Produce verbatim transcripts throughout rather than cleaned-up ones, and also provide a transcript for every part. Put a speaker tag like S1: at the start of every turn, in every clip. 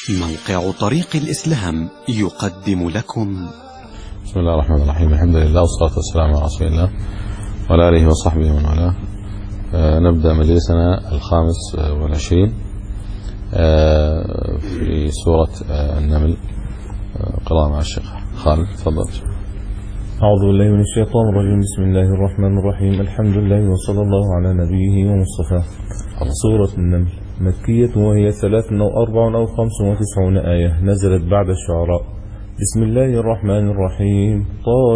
S1: موقع طريق الإسلام يقدم لكم.
S2: بسم الله الرحمن الرحيم. الحمد لله والصلاة والسلام على رسول الله وعلى آله وصحبه ومن والاه. آه نبدأ مجلسنا الخامس والعشرين آه في سورة آه النمل. آه قراءة مع الشيخ خالد، تفضل.
S3: أعوذ بالله من الشيطان الرجيم. بسم الله الرحمن الرحيم. الحمد لله وصلى الله على نبيه ومصطفى. سورة النمل مكية وهي ثلاث أو أربع أو خمس وتسعون آية، نزلت بعد الشعراء. بسم الله الرحمن الرحيم.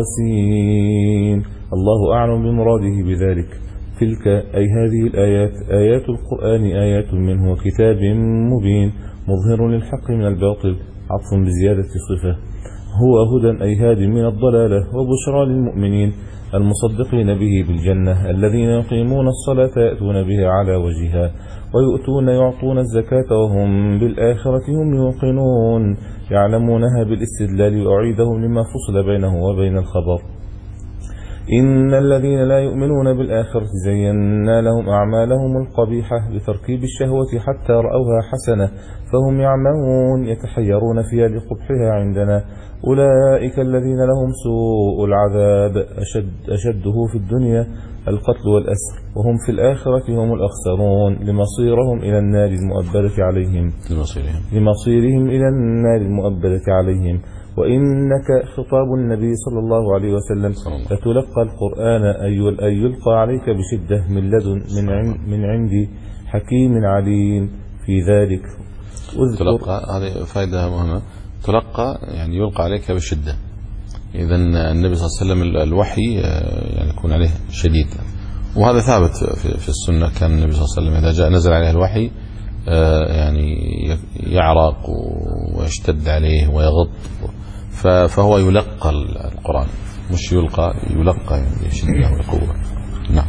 S3: طاسين. الله أعلم بمراده بذلك. تلك أي هذه الآيات آيات القرآن، آيات منه وكتاب مبين مظهر للحق من الباطل، عطف بزيادة صفة. هو هدى أي هاد من الضلالة، وبشرى للمؤمنين المصدقين به بالجنة، الذين يقيمون الصلاة يأتون بها على وجهها ويؤتون يعطون الزكاة وهم بالآخرة هم يوقنون، يعلمونها بالاستدلال وأعيدهم لما فصل بينه وبين الخبر. إن الذين لا يؤمنون بالآخرة زينا لهم أعمالهم القبيحة بتركيب الشهوة حتى رأوها حسنة فهم يعمهون يتحيرون فيها لقبحها عندنا. أولئك الذين لهم سوء العذاب أشد أشده في الدنيا القتل والأسر، وهم في الآخرة هم الأخسرون، لمصيرهم إلى النار المؤبدة عليهم
S2: لمصيرهم
S3: لمصيرهم إلى النار المؤبدة عليهم. وإنك خطاب النبي صلى الله عليه وسلم لتلقى القرآن أي يلقى عليك بشدة من لدن من عند من عندي حكيم عليم في ذلك.
S2: تلقى، هذه فائدة مهمة. تلقى يعني يلقى عليك بشدة. إذا النبي صلى الله عليه وسلم الوحي يعني يكون عليه شديد، وهذا ثابت في السنة. كان النبي صلى الله عليه وسلم إذا جاء نزل عليه الوحي يعني يعرق ويشتد عليه ويغط، فهو يلقى القرآن مش يلقى، يلقى يعني بشدة وقوة. نعم.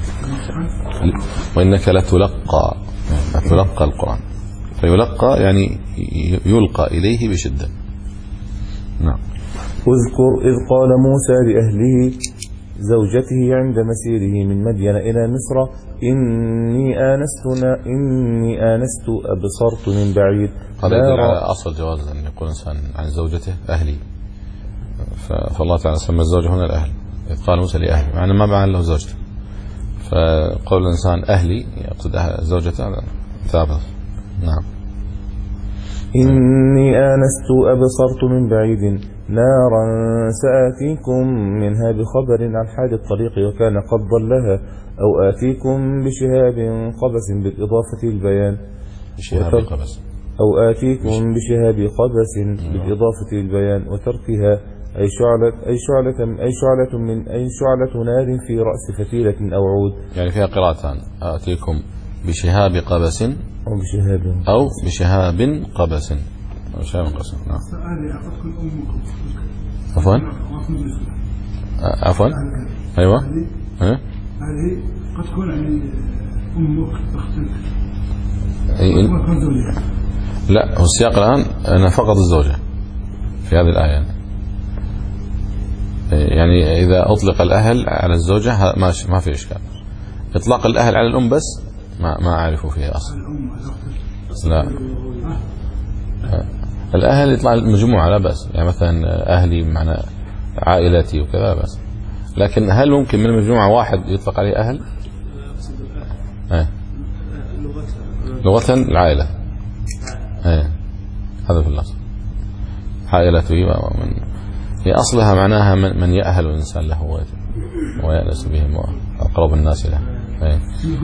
S2: وإنك لتلقى لتلقى القرآن، فيلقى يعني يلقى إليه بشدة. نعم.
S3: اذكر إذ قال موسى لأهله زوجته عند مسيره من مدين إلى مصر إني آنست إني آنست أبصرت من بعيد.
S2: هذا يدل على أصل جواز أن يقول إنسان عن زوجته أهلي، فالله تعالى سمى الزوجة هنا الأهل. إذ قال موسى لأهلي معنى ما معنى له زوجته، فقول الإنسان أهلي يقصد زوجته ثابت. نعم.
S3: إني آنست أبصرت من بعيد نارا سآتيكم منها بخبر عن حال الطريق وكان قد ضلها، أو آتيكم بشهاب قبس بالإضافة البيان
S2: بشهاب قبس
S3: أو آتيكم بشهاب قبس بالإضافة البيان وتركها أي شعلة أي شعلة أي شعلة من أي شعلة نار في رأس فتيلة أو عود.
S2: يعني فيها قراءتان، آتيكم بشهاب قبس
S3: أو بشهاب
S2: أو بشهاب قبس أو شهاب قبس. نعم. عفوا عفوا أيوة. ها
S4: هذه قد تكون يعني أمك أختك.
S2: لا، هو السياق الآن أنا فقط الزوجة في هذه الآية. يعني إذا أطلق الأهل على الزوجة ما ما في إشكال. إطلاق الأهل على الأم بس ما ما أعرف فيه أصلا. لا، الأهل يطلع المجموعة لا بأس، يعني مثلا أهلي بمعنى عائلتي وكذا بس. لكن هل ممكن من المجموعة واحد يطلق عليه أهل؟ ايه لغة العائلة. ايه هذا في الأصل عائلته من هي أصلها معناها من, من يأهل الإنسان له ويأنس بهم وأقرب الناس له. ايه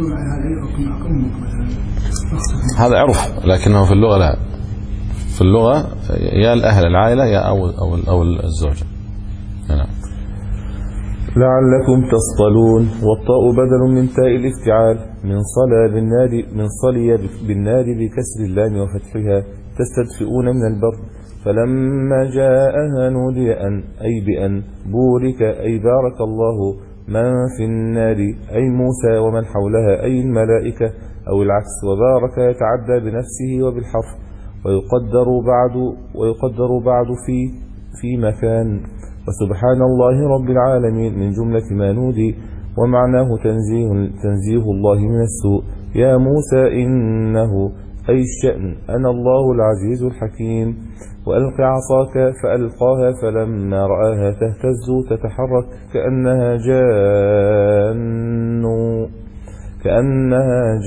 S2: هذا عرف، لكنه في اللغة لا. في اللغة يا الأهل العائلة يا أو أو أو الزوجة. نعم.
S3: لعلكم تصطلون. والطاء بدل من تاء الافتعال من صلى بالنار من صلي بالنار بكسر اللام وفتحها تستدفئون من البر. فلما جاءها نودي أن أي بأن بورك أي بارك الله من في النار أي موسى ومن حولها أي الملائكة أو العكس، وبارك يتعدى بنفسه وبالحرف ويقدر بعد ويقدر بعد في في مكان. وسبحان الله رب العالمين من جملة ما نودي، ومعناه تنزيه تنزيه الله من السوء. يا موسى إنه أي الشأن أنا الله العزيز الحكيم. وألق عصاك فألقاها فلما رآها تهتز تتحرك كأنها جان كأنها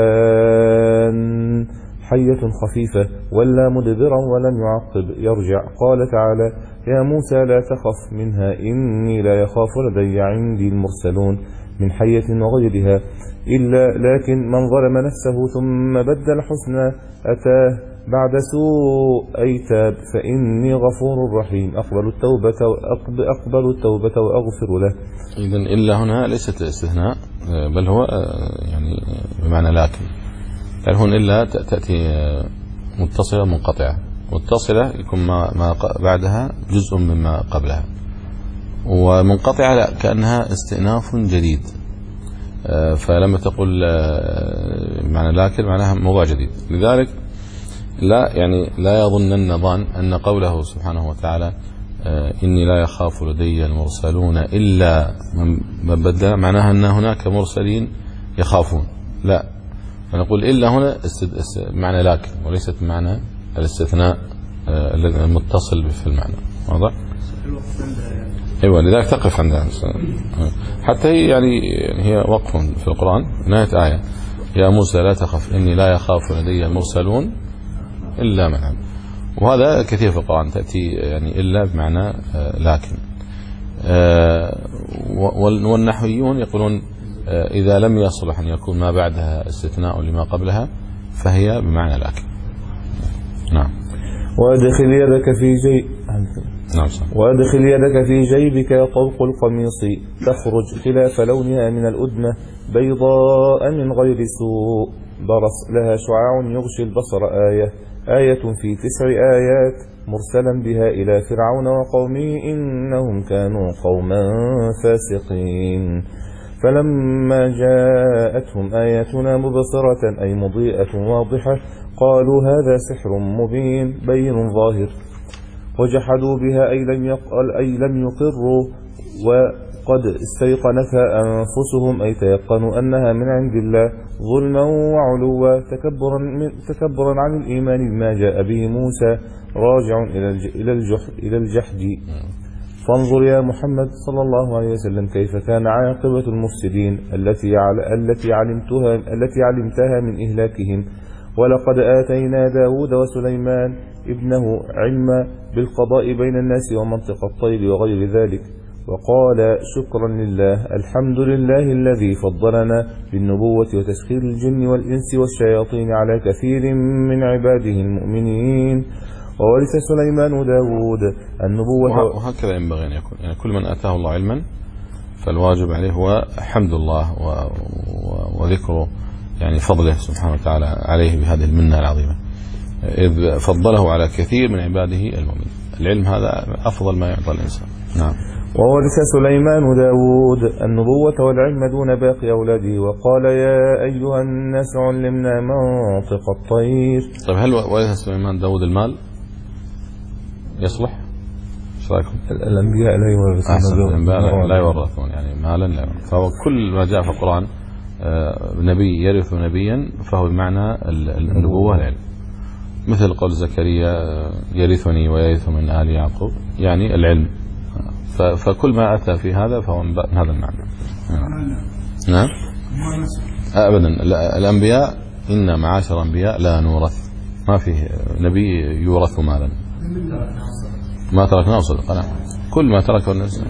S3: جان حية خفيفة ولا مدبرا ولم يعقب يرجع. قال تعالى يا موسى لا تخف منها إني لا يخاف لدي عندي المرسلون من حية وغيرها إلا لكن من ظلم نفسه ثم بدل حسنا أتاه بعد سوء أي تاب فإني غفور رحيم أقبل التوبة أقبل التوبة وأغفر له.
S2: إذن إلا هنا ليست استثناء بل هو يعني بمعنى لكن. يعني هنا إلا تأتي متصلة منقطعة. متصلة يكون ما ما بعدها جزء مما قبلها، ومنقطعة لا كأنها استئناف جديد. فلما تقول معنى لكن معناها موضوع جديد. لذلك لا يعني لا يظنن ظان أن قوله سبحانه وتعالى إني لا يخاف لدي المرسلون إلا من بدل معناها أن هناك مرسلين يخافون، لا، فنقول إلا هنا معنى لكن وليست معنى الاستثناء المتصل في المعنى. واضح؟ ايوه، لذلك تقف عندها حتى هي يعني هي وقف في القرآن نهاية آية يا موسى لا تخف إني لا يخاف لدي المرسلون إلا من عمل. وهذا كثير في القرآن تأتي يعني إلا بمعنى لكن. والنحويون يقولون إذا لم يصلح أن يكون ما بعدها استثناء لما قبلها فهي بمعنى لكن. نعم.
S3: وأدخل يدك في جيب
S2: نعم صح.
S3: وأدخل يدك في جيبك طوق القميص تخرج خلاف لونها من الأدمة بيضاء من غير سوء برص لها شعاع يغشي البصر آية آية في تسع آيات مرسلا بها إلى فرعون وقومه إنهم كانوا قوما فاسقين. فلما جاءتهم آياتنا مبصرة أي مضيئة واضحة قالوا هذا سحر مبين بين ظاهر وجحدوا بها أي لم يقل أي لم يقروا وقد استيقنتها أنفسهم أي تيقنوا أنها من عند الله ظلما وعلوا تكبرا, تكبرا عن الإيمان بما جاء به موسى راجع إلى الجحد, إلى الجحد. فانظر يا محمد صلى الله عليه وسلم كيف كان عاقبة المفسدين التي التي علمتها التي علمتها من إهلاكهم. ولقد آتينا داود وسليمان ابنه علما بالقضاء بين الناس ومنطق الطير وغير ذلك. وقال شكرا لله الحمد لله الذي فضلنا بالنبوة وتسخير الجن والإنس والشياطين على كثير من عباده المؤمنين. وورث سليمان داود النبوة.
S2: وهكذا ينبغي أن يكون، يعني كل من أتاه الله علما فالواجب عليه هو حمد الله وذكره يعني فضله سبحانه وتعالى عليه بهذه المنة العظيمة، إذ فضله على كثير من عباده المؤمنين. العلم هذا أفضل ما يعطى الإنسان. نعم.
S3: وورث سليمان داود النبوة والعلم دون باقي أولاده. وقال يا أيها الناس علمنا منطق الطير.
S2: طيب هل ورث سليمان داود المال؟ يصلح؟ ايش رايكم؟
S3: الأنبياء لا يورثون.
S2: الأنبياء لا يورثون يعني مالا لا يورثون. فهو كل ما جاء في القرآن نبي يرث نبيا فهو بمعنى النبوة والعلم، مثل قول زكريا يرثني ويرث من آل يعقوب يعني العلم. فكل ما أتى في هذا فهو من هذا المعنى. نعم. أبدا الأنبياء إن معاشر الأنبياء لا نورث، ما فيه نبي يورث مالا، ما تركناه صدقة. نعم. كل ما تركه الناس.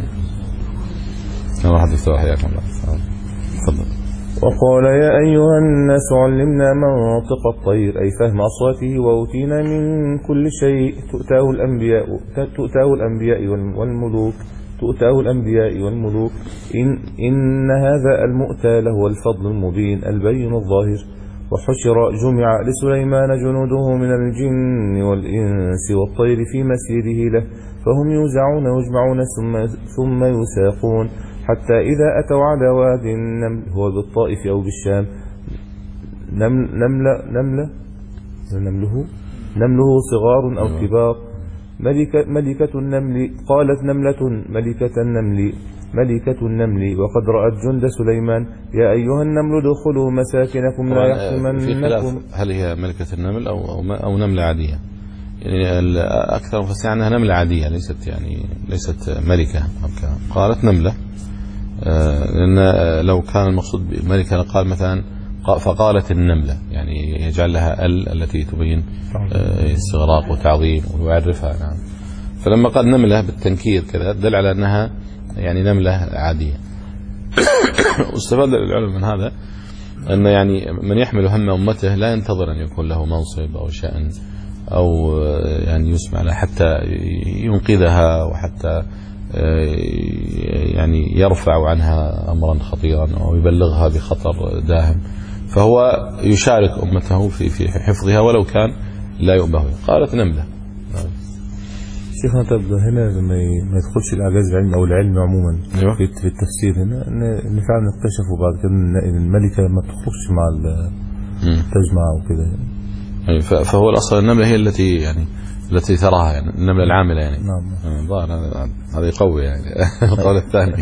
S2: نروح الدكتور حياكم الله. تفضل.
S3: وقال يا أيها الناس علمنا منطق الطير أي فهم أصواته وأوتينا من كل شيء تؤتاه الأنبياء تؤتاه الأنبياء والملوك تؤتاه الأنبياء والملوك إن, إن هذا المؤتى له الفضل المبين البين الظاهر. وحشر جمع لسليمان جنوده من الجن والإنس والطير في مسيره له فهم يوزعون ويجمعون ثم, ثم يساقون حتى إذا أتوا على واد النمل هو بالطائف أو بالشام نملة نملة نمله نمله صغار أو كبار ملكة, ملكة النمل قالت نملة ملكة النمل ملكة النمل. وقد رأت جند سليمان يا أيها النمل ادخلوا مساكنكم لا يحطمنكم.
S2: هل هي ملكة النمل أو أو, أو نملة عادية؟ يعني أكثر مفسرين عنها نملة عادية ليست يعني ليست ملكة. قالت نملة لأن لو كان المقصود بملكة قال مثلا فقالت النملة يعني يجعل لها ال التي تبين استغراق وتعظيم ويعرفها. نعم. فلما قال نملة بالتنكير كذا دل على أنها يعني نملة عادية. واستفاد العلم من هذا أن يعني من يحمل هم أمته لا ينتظر أن يكون له منصب أو شأن أو يعني يسمع له حتى ينقذها وحتى يعني يرفع عنها أمرا خطيرا أو يبلغها بخطر داهم، فهو يشارك أمته في في حفظها ولو كان لا يؤبه. قالت نملة.
S3: شيخنا طب هنا لما ما يدخلش الإعجاز العلمي أو العلم عموما
S2: أيوة.
S3: في التفسير هنا إن فعلا اكتشفوا بعد كده إن الملكة ما تخرجش مع التجمع وكده.
S2: فهو الأصل النملة هي التي يعني التي تراها يعني النملة العاملة يعني.
S3: نعم.
S2: ظاهر هذا يقوي يعني القول الثاني.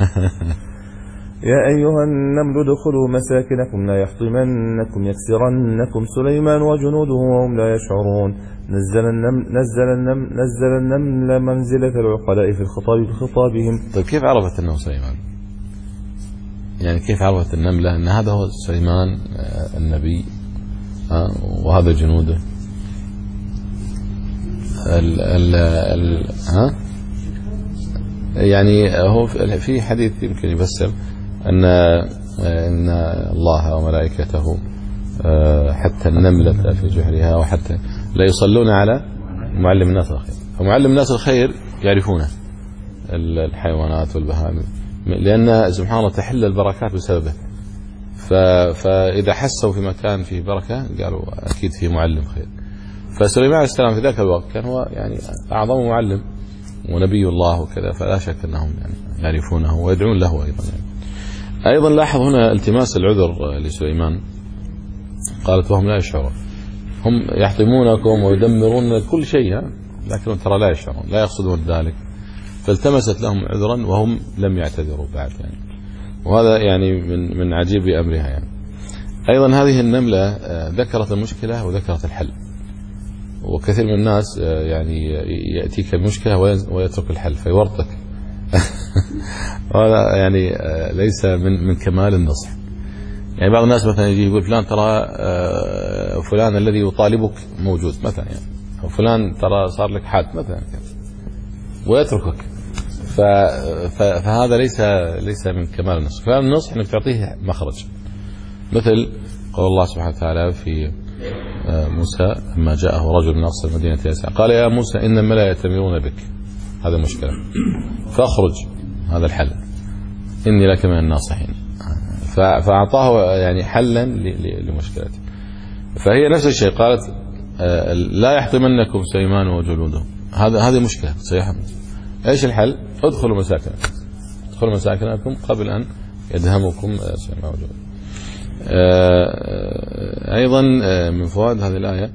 S3: يا أيها النمل ادخلوا مساكنكم لا يحطمنكم يكسرنكم سليمان وجنوده وهم لا يشعرون. نزل النمل نزل النمل نزل النمل منزلة العقلاء في الخطاب بخطابهم.
S2: طيب كيف عرفت أنه سليمان؟ يعني كيف عرفت النملة أن هذا هو سليمان النبي وهذا جنوده؟ ال ال ال ها يعني هو في حديث يمكن يفسر أن أن الله وملائكته حتى النملة في جحرها وحتى لا يصلون على معلم الناس الخير. فمعلم الناس الخير يعرفونه الحيوانات والبهائم لأن سبحان الله تحل البركات بسببه. فإذا حسوا في مكان فيه بركة قالوا أكيد فيه معلم خير. فسليمان عليه السلام في ذاك الوقت كان هو يعني أعظم معلم ونبي الله وكذا، فلا شك أنهم يعني يعرفونه ويدعون له أيضا. يعني أيضا لاحظ هنا التماس العذر لسليمان. قالت وهم لا يشعرون، هم يحطمونكم ويدمرون كل شيء لكن ترى لا يشعرون لا يقصدون ذلك. فالتمست لهم عذرا وهم لم يعتذروا بعد يعني. وهذا يعني من من عجيب أمرها يعني. أيضا هذه النملة ذكرت المشكلة وذكرت الحل. وكثير من الناس يعني يأتيك بمشكلة ويترك الحل فيورطك. هذا يعني ليس من من كمال النصح. يعني بعض الناس مثلا يجي يقول فلان ترى فلان الذي يطالبك موجود مثلا يعني، أو فلان ترى صار لك حاد مثلا ويتركك. فهذا ليس ليس من كمال النصح. فالنصح انك تعطيه مخرج. مثل قول الله سبحانه وتعالى في موسى لما جاءه رجل من أقصى المدينة يسعى قال يا موسى إن الملأ يأتمرون بك، هذا مشكلة فاخرج، هذا الحل، إني لك من الناصحين. فأعطاه يعني حلا لمشكلته. فهي نفس الشيء قالت لا يحطمنكم سليمان وجنوده، هذا هذه مشكلة سيحمل. ايش الحل؟ ادخلوا مساكنكم ادخلوا مساكنكم قبل أن يدهمكم سليمان وجنوده. أيضا من فوائد هذه الآية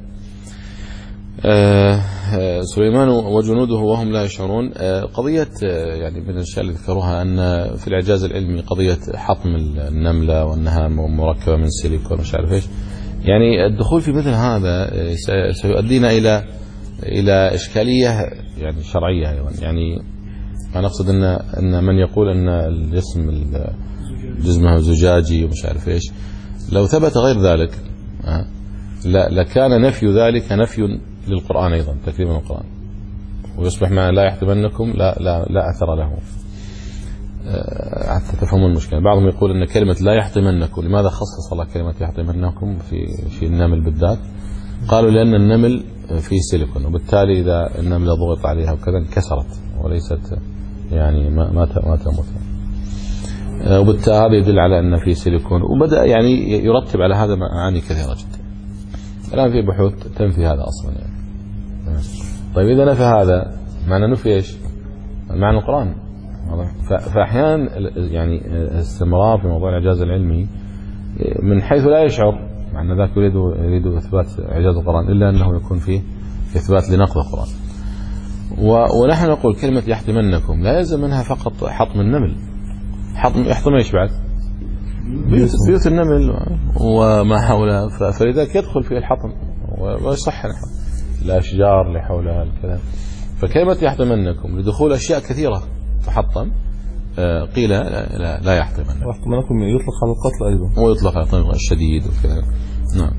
S2: سليمان وجنوده وهم لا يشعرون. قضية يعني من الأشياء اللي ذكروها أن في الإعجاز العلمي قضية حطم النملة وأنها مركبة من سيليكون مش عارف إيش. يعني الدخول في مثل هذا سيؤدينا إلى إلى إشكالية يعني شرعية أيضا. يعني أنا أقصد أن أن من يقول أن الجسم جسمه زجاجي ومش عارف إيش لو ثبت غير ذلك لا لكان نفي ذلك نفي للقرآن أيضا، تكريم القرآن، ويصبح ما لا يحتملنكم لا لا لا أثر له. حتى تفهمون المشكلة. بعضهم يقول أن كلمة لا يحتملنكم لماذا خصص الله كلمة يحتملنكم في في النمل بالذات؟ قالوا لأن النمل فيه سيليكون وبالتالي إذا النملة ضغط عليها وكذا انكسرت وليست يعني ما ما ما تموت. وبالتالي هذا يدل على أن في سيليكون، وبدأ يعني يرتب على هذا معاني كثيرة جدا. الآن في بحوث تنفي هذا أصلا يعني. طيب إذا نفى هذا معنى نفي إيش؟ معنى القرآن. فأحيانا يعني الاستمرار في موضوع الإعجاز العلمي من حيث لا يشعر مع أن ذاك يريد يريد إثبات إعجاز القرآن إلا أنه يكون فيه إثبات لنقض القرآن. ونحن نقول كلمة يحطمنكم لا يلزم منها فقط حطم النمل. حطم يحطم ايش بعد؟ بيوت, بيوت النمل وما حولها، فلذلك يدخل فيه الحطم ويصح الأشجار اللي حولها الكلام. فكلمة يحطمنكم لدخول أشياء كثيرة تحطم، قيل لا, لا, لا يحطمنكم.
S3: يحطمنكم يطلق على القتل أيضا،
S2: ويطلق على الطريق الشديد وكذا. نعم.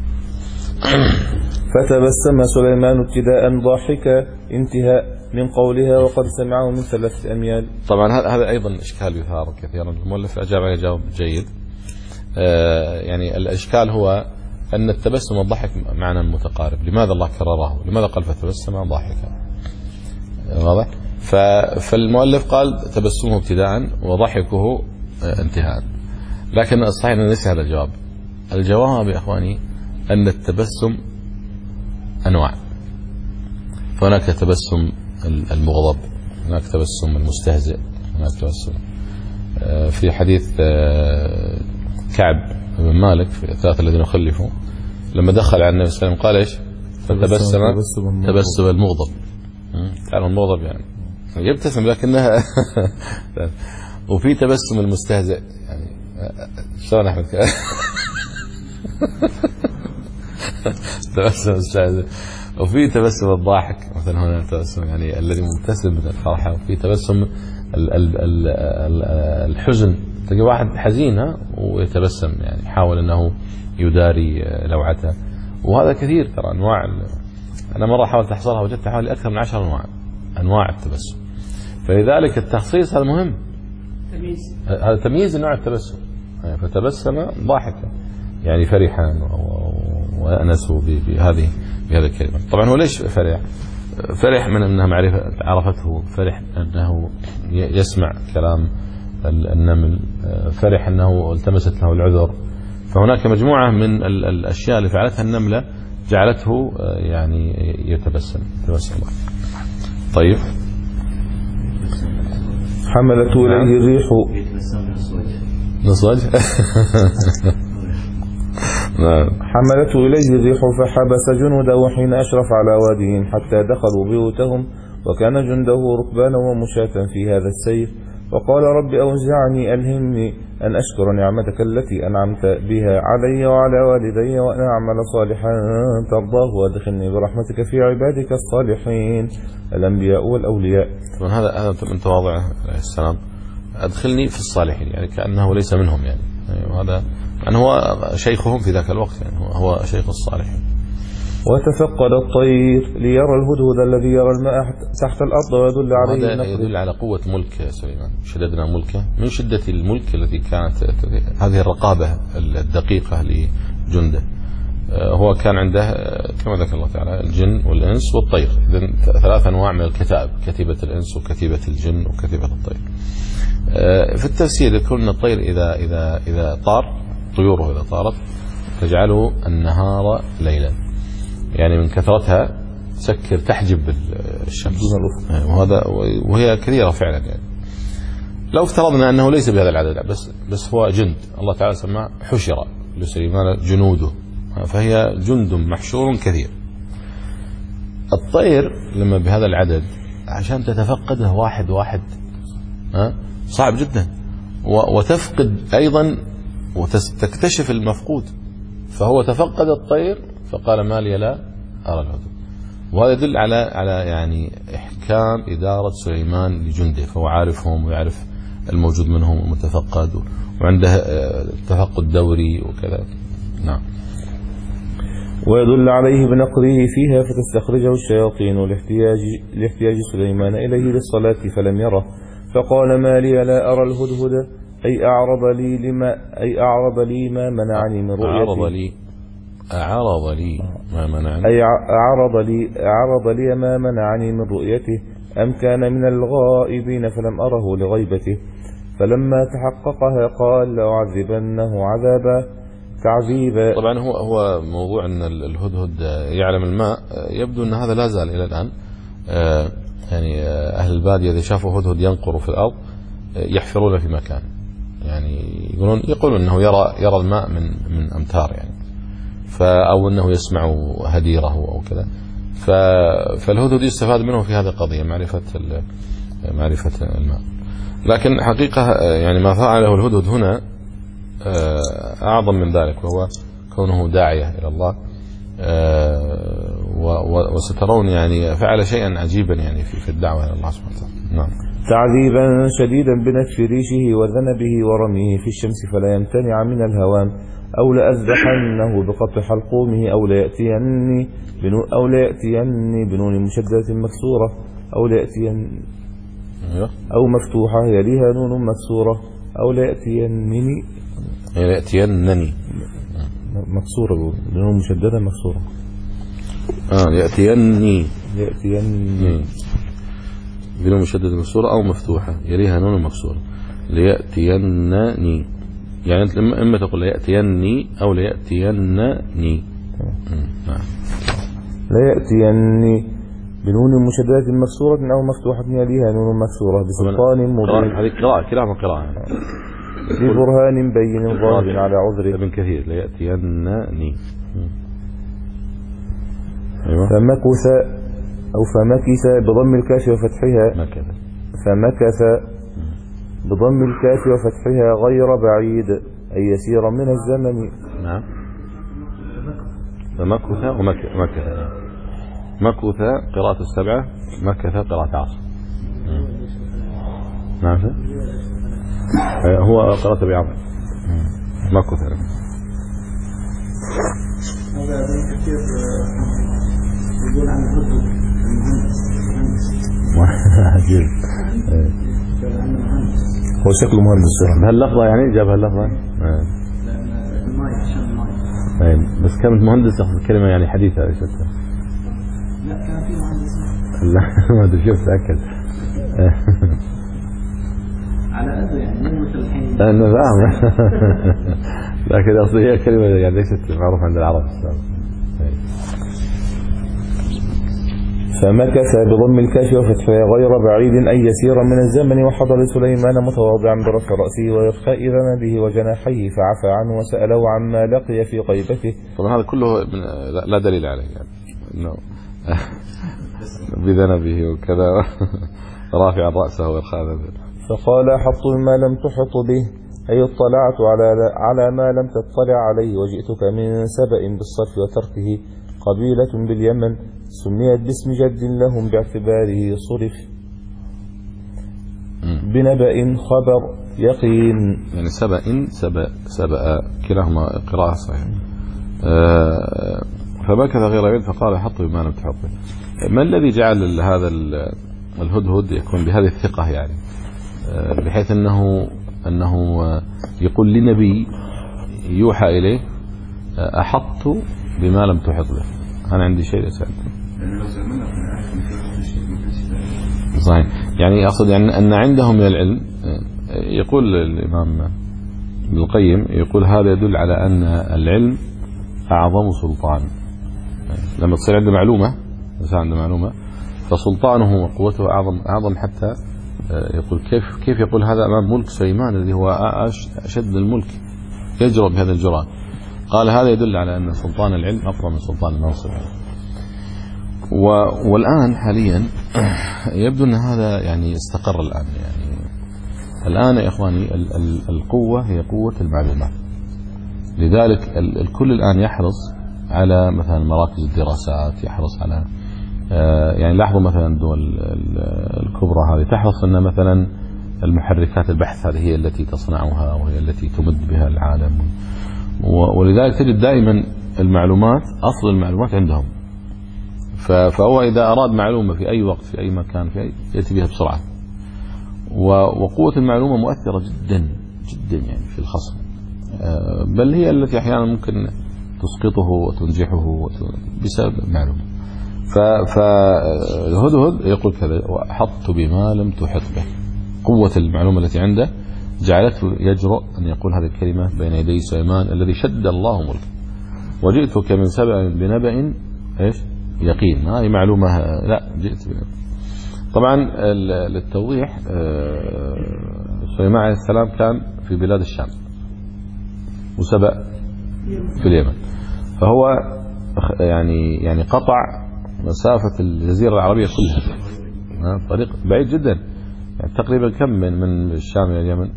S3: فتبسم سليمان ابتداء ضاحكا انتهاء من قولها وقد سمعه من ثلاثة أميال.
S2: طبعا هذا أيضا إشكال يثار كثيرا، المؤلف أجاب عليه جواب جيد. آه يعني الإشكال هو أن التبسم والضحك معنى متقارب، لماذا الله كرره؟ لماذا قال فتبسم ضاحكا؟ واضح؟ فالمؤلف قال تبسمه ابتداء وضحكه انتهاء، لكن الصحيح أنه ليس هذا الجواب. الجواب يا أخواني أن التبسم أنواع، فهناك تبسم المغضب، هناك تبسم المستهزئ، هناك تبسم في حديث كعب بن مالك في الثلاثة الذين خلفوا لما دخل على النبي صلى الله عليه وسلم قال ايش؟ فتبسم تبسم المغضب. تعرف المغضب يعني يبتسم لكنها وفي تبسم المستهزئ، يعني شلون احمد تبسم المستهزئ، وفي تبسم الضاحك مثلا، هنا تبسم يعني الذي مبتسم من الفرحة، وفي تبسم ال ال ال ال الحزن، تلقى واحد حزين ويتبسم يعني يحاول انه يداري لوعته، وهذا كثير ترى انواع. انا مره حاولت احصرها وجدت حوالي اكثر من عشر انواع انواع التبسم، فلذلك التخصيص هذا مهم. هذا تمييز نوع التبسم، فتبسم ضاحكا يعني فرحا وانسوا بهذه بهذه الكلمه. طبعا هو ليش فرح؟ فرح من انها معرفه عرفته، فرح انه يسمع كلام النمل، فرح انه التمست له العذر. فهناك مجموعه من الاشياء اللي فعلتها النمله جعلته يعني يتبسم تبسم. طيب
S3: حملته اليه الريح
S2: نصوج
S3: حملته إليه الريح فحبس جنوده حين أشرف على واديهم حتى دخلوا بيوتهم، وكان جنده ركبانا ومشاة في هذا السير. وقال رب أوزعني ألهمني أن أشكر نعمتك التي أنعمت بها علي وعلى والدي وأن أعمل صالحا ترضاه وأدخلني برحمتك في عبادك الصالحين الأنبياء والأولياء.
S2: طبعا هذا هذا من تواضعه عليه السلام، أدخلني في الصالحين، يعني كأنه ليس منهم يعني، وهذا أن هو شيخهم في ذاك الوقت، يعني هو شيخ الصالحين.
S3: وتفقد الطير ليرى الهدهد الذي يرى الماء تحت الأرض ويدل عليه
S2: هذا يدل على قوة ملك سليمان، شددنا ملكه من شدة الملك التي كانت هذه الرقابة الدقيقة لجنده. هو كان عنده كما ذكر الله تعالى الجن والإنس والطير، إذن ثلاث أنواع من الكتائب، كتيبة الإنس وكتيبة الجن وكتيبة الطير. في التفسير يذكر أن الطير إذا إذا إذا طار، طيوره إذا طارت تجعله النهار ليلا، يعني من كثرتها تسكر تحجب الشمس، وهذا وهي كثيرة فعلا. يعني لو افترضنا أنه ليس بهذا العدد، بس بس هو جند، الله تعالى سماه حشر لسليمان جنوده، فهي جند محشور كثير. الطير لما بهذا العدد عشان تتفقده واحد واحد صعب جدا، وتفقد أيضا وتكتشف المفقود. فهو تفقد الطير فقال ما لي لا أرى الهدهد، وهذا يدل على على يعني إحكام إدارة سليمان لجنده، فهو عارفهم ويعرف الموجود منهم المتفقد، وعنده تفقد دوري وكذا. نعم.
S3: ويدل عليه بنقره فيها فتستخرجه الشياطين لاحتياج لاحتياج سليمان إليه للصلاة فلم يره، فقال ما لي لا أرى الهدهد أي أعرض لي لما أي أعرض لي ما منعني من رؤيته.
S2: أعرض لي أعرض لي ما منعني
S3: أي أعرض لي أعرض لي ما منعني من رؤيته، أم كان من الغائبين فلم أره لغيبته. فلما تحققها قال لأعذبنه عذابا تعذيبا.
S2: طبعا هو هو موضوع أن الهدهد يعلم الماء، يبدو أن هذا لا زال إلى الآن. يعني أهل البادية إذا شافوا هدهد ينقر في الأرض يحفرون في مكان، يعني يقولون يقولون أنه يرى يرى الماء من من أمتار يعني، أو أنه يسمع هديره أو كذا. فالهدهد يستفاد منه في هذه القضية، معرفة معرفة الماء. لكن حقيقة يعني ما فعله الهدهد هنا أعظم من ذلك، وهو كونه داعية إلى الله، وسترون يعني فعل شيئا عجيبا يعني في الدعوة إلى الله سبحانه وتعالى. نعم.
S3: تعذيبا شديدا بنتف ريشه وذنبه ورميه في الشمس فلا يمتنع من الهوام، أو لأذبحنه بقطع حلقومه، أو ليأتيني بنو أو ليأتيني بنون مشددة مكسورة، أو ليأتين أو مفتوحة يليها نون مكسورة، أو ليأتينني
S2: ليأتينني
S3: مكسورة بنون مشددة مكسورة.
S2: آه ليأتيني
S3: ليأتيني
S2: بنون مشددة مكسورة أو مفتوحة يليها نون مكسورة. ليأتينني يعني أنت إما تقول ليأتيني أو ليأتينني. نعم.
S3: ليأتيني بنون مشددة مكسورة أو مفتوحة يليها نون مكسورة بسلطان مبين.
S2: هذه قراءة كلاهما قراءة.
S3: ببرهان بين ظاهر على عذره.
S2: ابن كثير ليأتينني.
S3: أيوة. فمكث أو فمكث بضم الكاف وفتحها.
S2: مكث.
S3: فمكث بضم الكاف وفتحها غير بعيد أي يسير من الزمن.
S2: نعم. فمكث ومكث مكث قراءة السبعة، مكث قراءة عاصم. نعم. هو قراءة بعمر مكث.
S4: هذا ابن كثير يقول عن الهدهد
S2: عجيب.
S3: هو شكله مهندس.
S2: بهاللفظة يعني جاب هاللفظة.
S4: الماء عشان الماء.
S2: بس كانت مهندس أخذ كلمة يعني حديثة ليست.
S4: لا كان في مهندس.
S2: لا ما أدري شوف تأكد.
S4: على قد يعني مو مثل الحين.
S2: أنا فاهم. لكن أصلي هي كلمة يعني ليست معروفة عند العرب.
S3: فمكث بضم الكاف وفتحها غير بعيد أن يسير من الزمن، وحضر سليمان متواضعا برفع رأسه وإرخاء ذنبه وجناحيه فعفى عنه وسأله عما لقي في غيبته.
S2: طبعا هذا كله لا دليل عليه يعني إنه بذنبه وكذا رافع رأسه وإرخاء ذنبه.
S3: فقال أحط ما لم تحط به، أي اطلعت على على ما لم تطلع عليه، وجئتك من سبأ بالصرف وتركه، قبيلة باليمن سميت باسم جد لهم باعتباره صرف، بنبأ خبر يقين.
S2: يعني سبأ سبأ سبأ كلاهما قراءة صحيحة. آه فمكث غير بعيد فقال حط بما لم تحط به. ما الذي جعل هذا الهدهد يكون بهذه الثقة يعني آه بحيث أنه أنه يقول لنبي يوحى إليه آه أحط بما لم تحط به؟ أنا عندي شيء أسأل. صحيح. يعني أقصد يعني أن عندهم من العلم، يقول الإمام ابن القيم يقول هذا يدل على أن العلم أعظم سلطان. لما تصير عنده معلومة مثلا عنده معلومة فسلطانه وقوته أعظم أعظم حتى يقول كيف كيف يقول هذا أمام ملك سليمان الذي هو أشد الملك يجرؤ بهذا الجرأة. قال هذا يدل على أن سلطان العلم أفضل من سلطان المنصب. والآن حاليا يبدو أن هذا يعني استقر الآن. يعني الآن يا إخواني القوة هي قوة المعلومات، لذلك الكل الآن يحرص على مثلا مراكز الدراسات، يحرص على يعني لاحظوا مثلا الدول الكبرى هذه تحرص أن مثلا المحركات البحث هذه هي التي تصنعها وهي التي تمد بها العالم، ولذلك تجد دائما المعلومات أصل المعلومات عندهم. فهو إذا أراد معلومة في أي وقت في أي مكان في أي يأتي بها بسرعة. وقوة المعلومة مؤثرة جدا جدا يعني في الخصم، بل هي التي أحيانا ممكن تسقطه وتنجحه بسبب المعلومة. فالهدهد يقول كذا وأحط بما لم تحط به. قوة المعلومة التي عنده جعلته يجرؤ أن يقول هذه الكلمة بين يدي سليمان الذي شد الله ملكه. وجئتك من سبأ بنبأ إيش يقين. هذه معلومة لا جئت بنبأ. طبعا للتوضيح سليمان عليه السلام كان في بلاد الشام وسبأ في اليمن، فهو يعني يعني قطع مسافة الجزيرة العربية كلها. طريق بعيد جدا، يعني تقريبا كم من من الشام إلى اليمن؟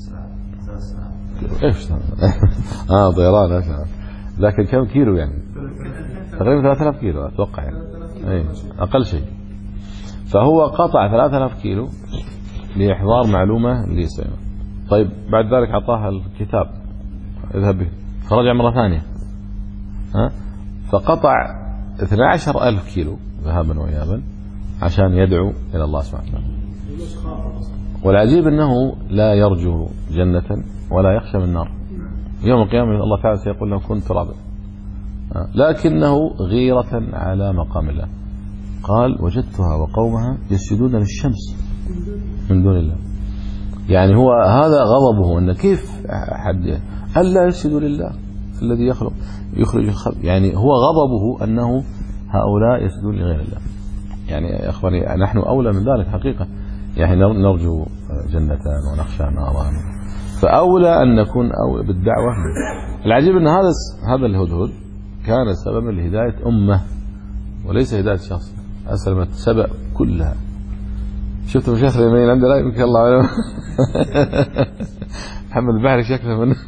S2: ايش اه طيران عشان. لكن كم كيلو يعني؟ تقريبا ثلاثة آلاف كيلو اتوقع يعني. اي اقل شيء. فهو قطع ثلاثة آلاف كيلو لإحضار معلومة لسيما. طيب بعد ذلك أعطاها الكتاب اذهب به، فرجع مرة ثانية. ها؟ فقطع اثني عشر ألف كيلو ذهابا وإيابا عشان يدعو إلى الله سبحانه وتعالى. والعجيب أنه لا يرجو جنة ولا يخشى من النار. يوم القيامة الله تعالى سيقول له كن ترابا، لكنه غيرة على مقام الله. قال وجدتها وقومها يسجدون للشمس من دون الله. يعني هو هذا غضبه، أن كيف حد ألا يسجدوا لله الذي يخلق يخرج الخلق. يعني هو غضبه أنه هؤلاء يسجدون لغير الله. يعني يا أخواني نحن أولى من ذلك حقيقة، يعني نرجو جنة ونخشى نارا، فأولى أن نكون أو بالدعوة. العجيب أن هذا هذا الهدهد كان سببا لهداية أمة وليس هداية شخص، أسلمت سبأ كلها. شفتوا مشايخ اليمين عندنا يمكن الله أعلم. محمد البحري شكله من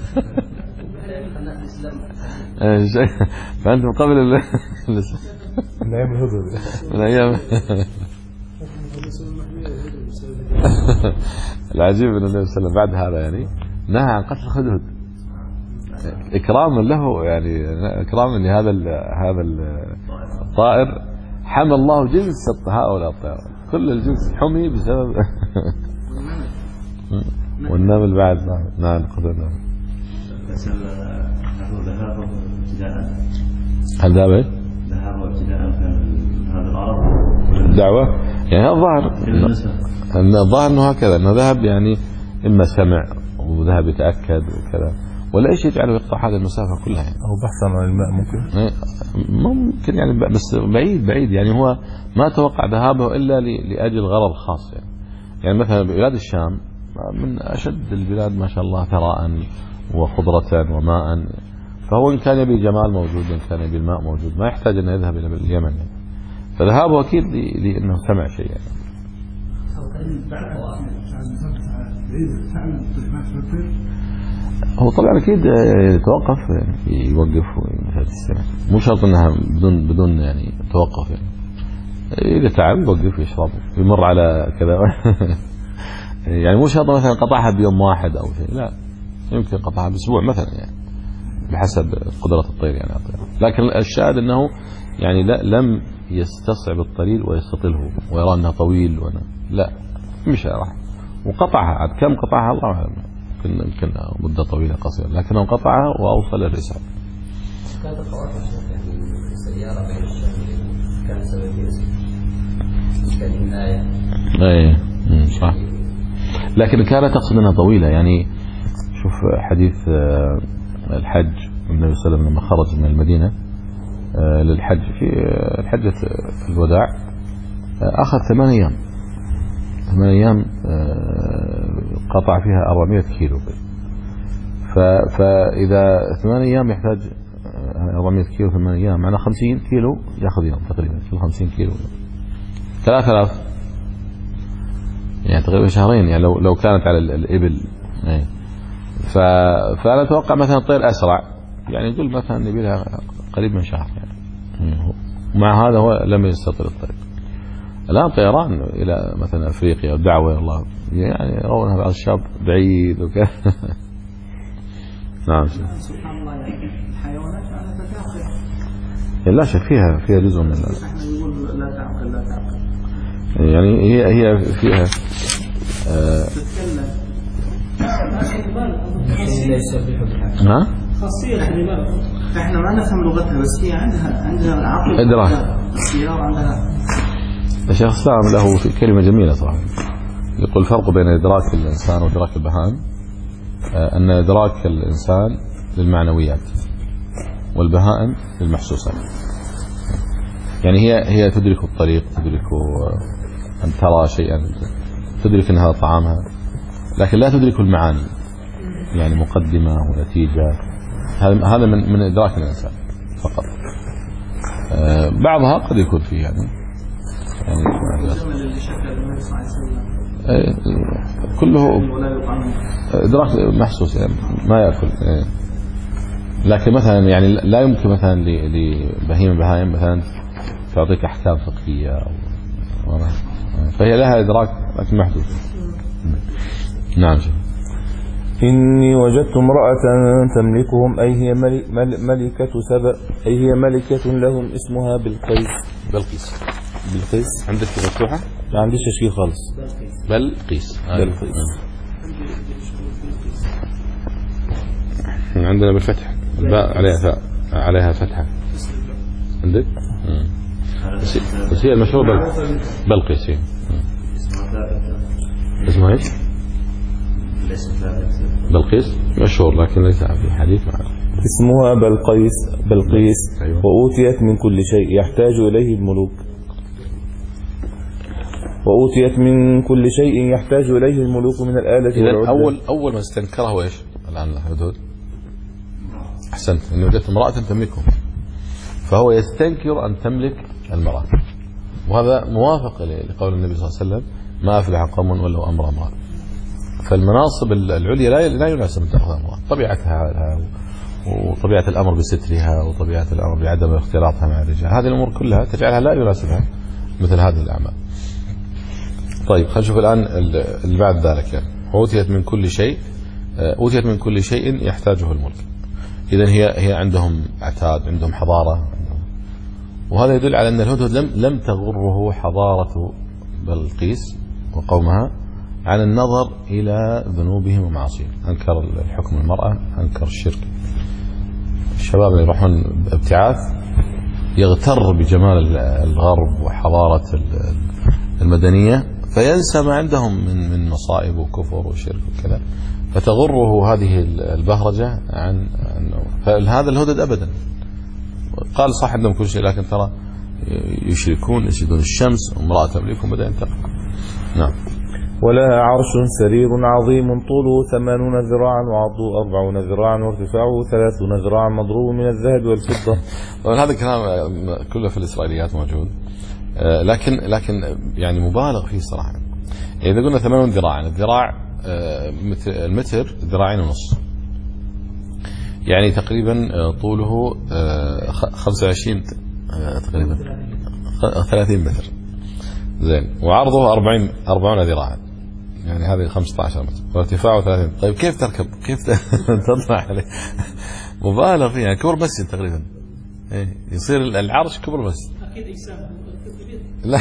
S2: فأنتم قبل ال
S3: من أيام الهدهد
S2: من أيام. العجيب أن النبي صلى الله عليه وسلم بعد هذا يعني نهى عن قتل الهدهد إكراما له، يعني إكراما لهذا هذا الطائر. حمى الله جنس هؤلاء الطائر، كل الجنس حمي بسبب والنمل بعد. نعم قتلنا. هل ذهب ايه؟ ذهب ابتداء في هذا الأرض الدعوة، يعني هذا الظاهر أن الظاهر أنه هكذا، أنه ذهب يعني إما سمع وذهب يتأكد وكذا، ولا شيء يجعله يقطع هذه المسافة كلها يعني.
S3: أو بحثا عن الماء ممكن
S2: ممكن يعني، بس بعيد بعيد يعني. هو ما توقع ذهابه إلا لأجل غرض خاص يعني. يعني مثلا بلاد الشام من أشد البلاد ما شاء الله ثراء وخضرة وماء، فهو إن كان يبي جمال موجود، إن كان يبي الماء موجود، ما يحتاج أن يذهب إلى اليمن يعني. فذهابه أكيد لأنه سمع شيء يعني. هو طبعا أكيد يتوقف يعني، يوقف مو شرط أنها بدون بدون يعني توقف يعني. إذا تعب يوقف يشرب يمر على كذا. يعني مو شرط مثلا قطعها بيوم واحد أو شيء، لا، يمكن قطعها بأسبوع مثلا يعني بحسب قدرة الطير يعني. لكن الشاهد أنه يعني لا لم يستصعب الطريق ويستطيله ويرى أنه طويل وأنا لا، مش راح وقطعها. عاد كم قطعها الله أعلم، يمكن يمكن مدة طويلة قصيرة، لكنه قطعها وأوصل الرسالة.
S5: كانت القواعد يعني السيارة بين الشام كانت سبب كان من آية.
S2: أي صح، لكن كانت تقصد أنها طويلة يعني. شوف حديث الحج النبي صلى الله عليه وسلم لما خرج من المدينة للحج في الحجة الوداع أخذ ثمان أيام ثمان أيام قطع فيها أربعمائة كيلو. فإذا ثمان أيام يحتاج أربعمائة كيلو ثمان أيام، معنا خمسين كيلو يأخذ يوم تقريبا، كل خمسين كيلو ثلاثة آلاف يعني تقريبا شهرين يعني لو لو كانت على الإبل. فأنا أتوقع مثلا الطير أسرع يعني، يقول مثلا يبي لها قريب من شهر يعني. ومع هذا هو لم يستطيع الطريق. الآن طيران إلى مثلا أفريقيا ودعوة إلى الله يعني يرونها بعض الشاب بعيد وكذا. نعم
S4: سبحان الله. يعني الحيوانات فعلا تتعقل،
S2: لا شك فيها فيها جزء من
S4: احنا نقول لا تعقل لا تعقل
S2: يعني. هي هي فيها آه
S4: تتكلم
S2: ها
S4: خاصية الحيوانات. احنا ما نفهم لغتها، بس هي عندها عندها عقل،
S2: إدراك.
S4: السيارة عندها.
S2: الشيخ الإسلام له كلمة جميلة صراحة، يقول الفرق بين إدراك الإنسان وإدراك البهائم أن إدراك الإنسان للمعنويات والبهائم للمحسوسات. يعني هي هي تدرك الطريق، تدرك أن ترى شيئا، تدرك أن هذا طعامها، لكن لا تدرك المعاني يعني مقدمة ونتيجة. هذا هذا من من إدراك الإنسان فقط. آه بعضها قد يكون فيه يعني يعني آه كله إدراك محسوس يعني ما يأكل آه لكن مثلا يعني لا يمكن مثلا لبهيمة بهائم مثلا تعطيك أحكام فقهية أو فهي لها إدراك لكن محدود. نعم شيء.
S3: إني وجدت امرأة تملكهم أي هي ملكة سبأ أي هي ملكة لهم اسمها بلقيس.
S2: بلقيس
S3: بلقيس
S2: عندك مفتوحة؟
S3: ما عنديش شيء خالص.
S2: بلقيس
S3: بلقيس
S2: عندنا بالفتح الباء عليها فاء عليها فتحة عندك؟ بس هي المشهور بلقيس. هي اسمها ايش؟ بلقيس مشهور لكن ليس في حديث معه.
S3: اسمها بلقيس بلقيس أيوة. وأوتيت من كل شيء يحتاج إليه الملوك وأوتيت من كل شيء يحتاج إليه الملوك من الآلة والعدة.
S2: أول أول ما استنكره إيش الآن الحدود؟ أحسنت إنه وجدت امرأة تملكهم فهو يستنكر أن تملك المرأة وهذا موافق لقول النبي صلى الله عليه وسلم ما أفلح قوم ولو أمر امرأة. فالمناصب العليا لا لا يناسب أن تأخذ امرأة طبيعتها وطبيعة الأمر بسترها وطبيعة الأمر بعدم اختلاطها مع الرجال هذه الأمور كلها تجعلها لا يناسبها مثل هذه الأعمال. طيب خلينا نشوف الآن اللي بعد ذلك يعني أوتيت من كل شيء أوتيت من كل شيء يحتاجه الملك. إذن هي هي عندهم عتاد عندهم حضارة وهذا يدل على أن الهدهد لم لم تغره حضارة بلقيس وقومها عن النظر إلى ذنوبهم ومعاصيهم. أنكر الحكم المرأة أنكر الشرك. الشباب اللي يروحون ابتعاث يغتر بجمال الغرب وحضارة المدنية فينسى ما عندهم من من مصائب وكفر وشرك وكذا فتغره هذه البهرجة عن فهذا الهدد أبدا. قال صح عندهم كل شيء لكن ترى يشركون يسجدون الشمس وامرأة تملكهم بدأ ينتقل. نعم.
S3: ولها عرش سرير عظيم طوله ثمانون ذراعا وعرضه أربعون ذراعا وارتفاعه ثلاثون ذراعا مضروب من الذهب والفضة.
S2: هذا الكلام كله في الإسرائيليات موجود لكن لكن يعني مبالغ فيه صراحة. إذا قلنا ثمانون ذراعا الذراع المتر ذراعين ونص يعني تقريبا طوله خمسة وعشرين تقريبا ثلاثين متر زين وعرضه أربعين أربعون ذراعا يعني هذه خمسة عشر متر وارتفاعه ثلاثين. طيب كيف تركب كيف تطلع عليه؟ مبالغ فيه يعني كبر مسجد تقريبا يصير العرش كبر مسجد. اكيد اجسام لا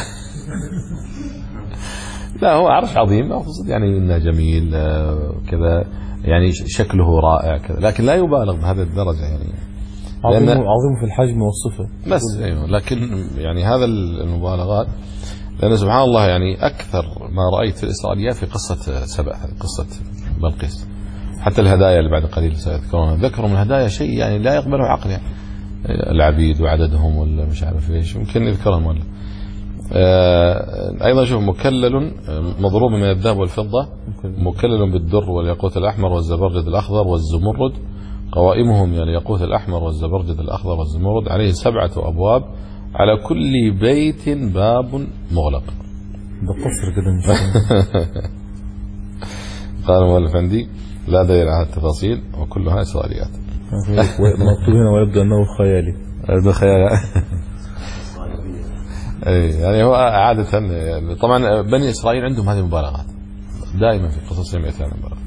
S2: لا هو عرش عظيم اقصد يعني انه جميل كذا يعني شكله رائع كذا لكن لا يبالغ بهذه الدرجه يعني
S3: عظيم عظيم في الحجم والصفه
S2: بس ايوه لكن يعني هذا المبالغات لأن سبحان الله يعني أكثر ما رأيت في الإسرائيليات في قصة سبأ قصة بلقيس حتى الهدايا اللي بعد قليل سيذكرونها ذكروا من الهدايا شيء يعني لا يقبله عقل يعني العبيد وعددهم ولا مش عارف ايش يمكن يذكرهم ولا أيضا شوف مكلل مضروب من الذهب والفضة مكلل بالدر والياقوت الأحمر والزبرجد الأخضر والزمرد قوائمهم يعني الياقوت الأحمر والزبرجد الأخضر والزمرد عليه سبعة أبواب على كل بيت باب مغلق.
S3: ده قصر كده مش
S2: قال المؤلف عندي لا دليل على التفاصيل وكلها إسرائيليات.
S3: مكتوب هنا ويبدو أنه خيالي.
S2: هذا خيال. يعني هو عادة طبعا بني إسرائيل عندهم هذه المبالغات دائما في قصصهم يأتون مبالغة.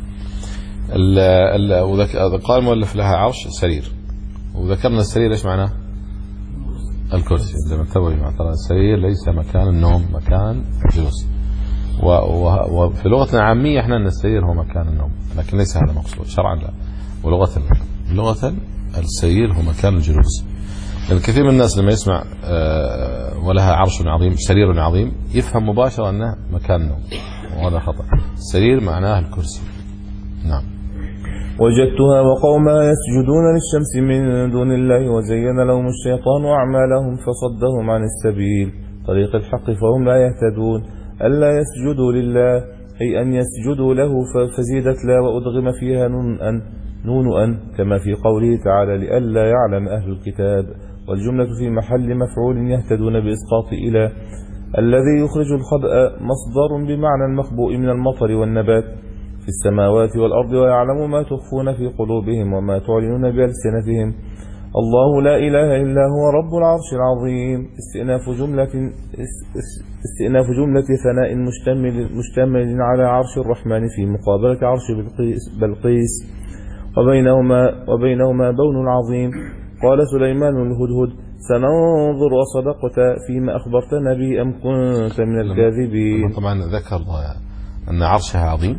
S2: قال المؤلف لها عرش سرير وذكرنا السرير ايش معناه؟ الكرسي. عندما انتبهوا يا ترى السرير ليس مكان النوم مكان جلوس وفي لغتنا العامية احنا ان السرير هو مكان النوم لكن ليس هذا مقصود شرعا لا ولغة لغة السرير هو مكان الجلوس. الكثير من الناس لما يسمع ولها عرش عظيم سرير عظيم يفهم مباشرة انه مكان النوم وهذا خطأ. السرير معناه الكرسي. نعم.
S3: وجدتها وقومها يسجدون للشمس من دون الله وزين لهم الشيطان أعمالهم فصدهم عن السبيل طريق الحق فهم لا يهتدون. ألا يسجدوا لله أي أن يسجدوا له فزيدت لا وأدغم فيها نون أن نون أن كما في قوله تعالى لئلا يعلم أهل الكتاب والجملة في محل مفعول يهتدون بإسقاط إلى. الذي يخرج الخبأ مصدر بمعنى المخبوء من المطر والنبات في السماوات والأرض، ويعلم ما تخفون في قلوبهم وما تعلنون بألسنتهم. الله لا إله إلا هو رب العرش العظيم. استئناف جملة استئناف جملة ثناء مشتمل مشتمل على عرش الرحمن في مقابلة عرش بلقيس, بلقيس وبينهما وبينهما بون عظيم. قال سليمان الهدهد: سننظر أصدقت فيما أخبرتنا به أم كنت من الكاذبين.
S2: طبعا ذكر أن عرشها عظيم،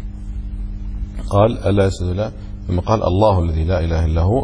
S2: قال ألا يسجد له، ثم قال الله الذي لا إله إلا هو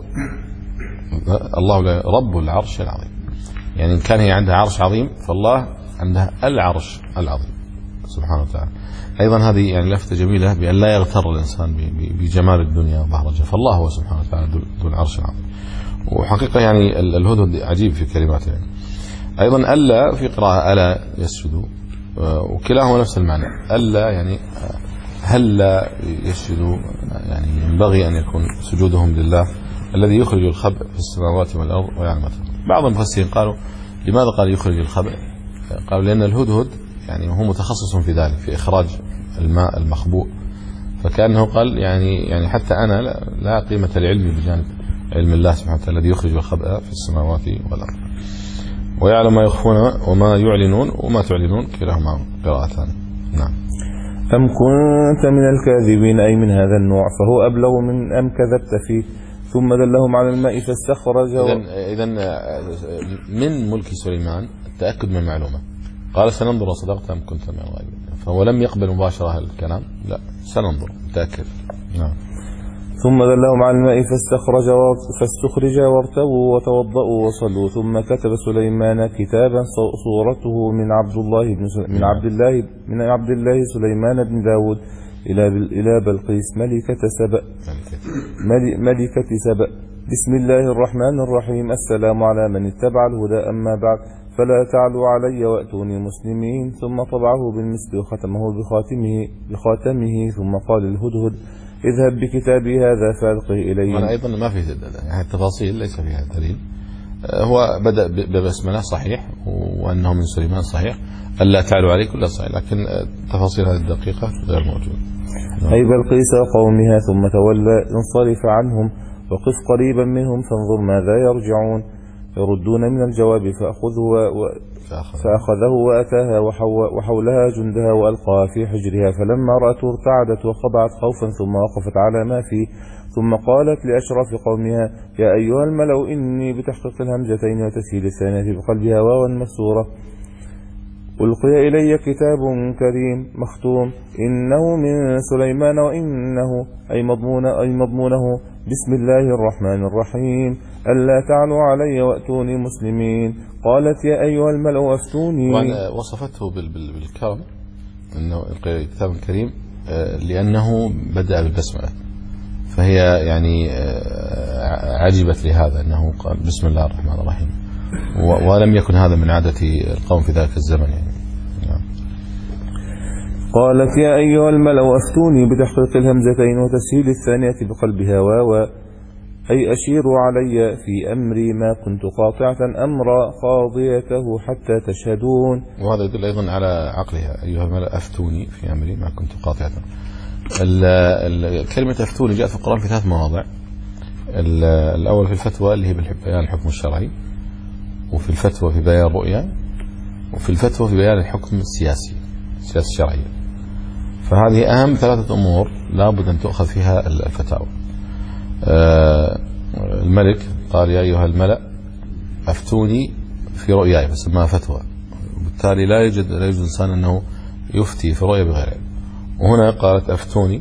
S2: الله لا رب العرش العظيم. يعني إن كان هي عندها عرش عظيم فالله عندها العرش العظيم سبحانه وتعالى. أيضا هذه يعني لفتة جميلة بأن لا يغتر الإنسان بجمال الدنيا وبهرجها، فالله هو سبحانه وتعالى ذو العرش العظيم. وحقيقة يعني الهدهد عجيب في كلماته. يعني أيضا ألا في قراءة ألا يسجدوا، وكلاهما نفس المعنى. ألا يعني هل لا يسجدوا، يعني ينبغي أن يكون سجودهم لله الذي يخرج الخبء في السماوات والأرض ويعلم ما تفعلون. بعض المفسرين قالوا لماذا قال يخرج الخبء؟ قالوا لأن الهدهد يعني هو متخصص في ذلك، في إخراج الماء المخبوء، فكأنه قال يعني يعني حتى أنا لا قيمة لعلمي بجانب علم الله سبحانه وتعالى الذي يخرج الخبء في السماوات والأرض ويعلم ما يخفون وما يعلنون وما تعلنون، كلاهما قراءتان. نعم.
S3: أم كنت من الكاذبين أي من هذا النوع، فهو أبلغ من أم كذبت فيه. ثم دلهم على الماء فاستخرج.
S2: إذن من ملك سليمان التأكد من المعلومة. قال سننظر صدقت أم كنت من الغائبين، فهو لم يقبل مباشرة الكلام، لا سننظر متأكد. نعم.
S3: ثم دلهم على الماء فاستخرج فاستخرج وارتووا وتوضأوا وصلوا. ثم كتب سليمان كتابا صورته من عبد الله بن من عبد الله من عبد الله سليمان بن داود إلى إلى بلقيس ملكة سبأ ملكة سبأ. بسم الله الرحمن الرحيم. السلام على من اتبع الهدى. أما بعد فلا تعلوا علي وأتوني مسلمين. ثم طبعه بالمسك وختمه بخاتمه بخاتمه ثم قال الهدهد: اذهب بكتابي هذا فألقه إلي.
S2: أنا أيضا ما في يعني التفاصيل ليس فيها دليل. هو بدأ ببسملة صحيح، وأنه من سليمان صحيح، ألا تعلوا عليه كلها صحيح، لكن تفاصيل هذه الدقيقة غير موجودة.
S3: أي بلقيس وقومها. ثم تولى انصرف عنهم وقف قريبا منهم فانظر ماذا يرجعون. يردون من الجواب فأخذه, و... فأخذه وأتاها وحولها جندها وألقاها في حجرها. فلما رأته ارتعدت وخضعت خوفا ثم وقفت على ما فيه. ثم قالت لأشراف قومها: يا أيها الملأ إني بتحقيق الهمزتين وتسهيل الثانية بقلبها واوا مكسورة ألقي إلي كتاب كريم مختوم إنه من سليمان وإنه أي مضمون أي مضمونه بسم الله الرحمن الرحيم ألا تعلوا علي وأتوني مسلمين. قالت: يا أيها الملأ أفتوني.
S2: وأنا وصفته بالكرم أنه ألقي كتاب كريم لأنه بدأ بالبسملة، فهي يعني عجبت لهذا أنه قال بسم الله الرحمن الرحيم، ولم يكن هذا من عادة القوم في ذلك الزمن يعني.
S3: قالت: يا أيها الملأ أفتوني بتحقيق الهمزتين وتسهيل الثانية بقلبها واوا أي أشيروا علي في أمري ما كنت قاطعة أمر قاضيته حتى تشهدون.
S2: وهذا يدل أيضا على عقلها. أيها الملأ أفتوني في أمري ما كنت قاطعة. كلمة أفتوني جاءت في القرآن في ثلاث مواضع. الأول في الفتوى اللي هي بيان الحكم الشرعي، وفي الفتوى في بيان الرؤيا، وفي الفتوى في بيان الحكم السياسي السياسة الشرعية. فهذه أهم ثلاثة أمور لابد أن تؤخذ فيها الفتاوى. الملك قال: يا أيها الملأ أفتوني في رؤياي، فسماها فتوى، وبالتالي لا يوجد لا يوجد إنسان أنه يفتي في رؤيا بغير علم. وهنا قالت أفتوني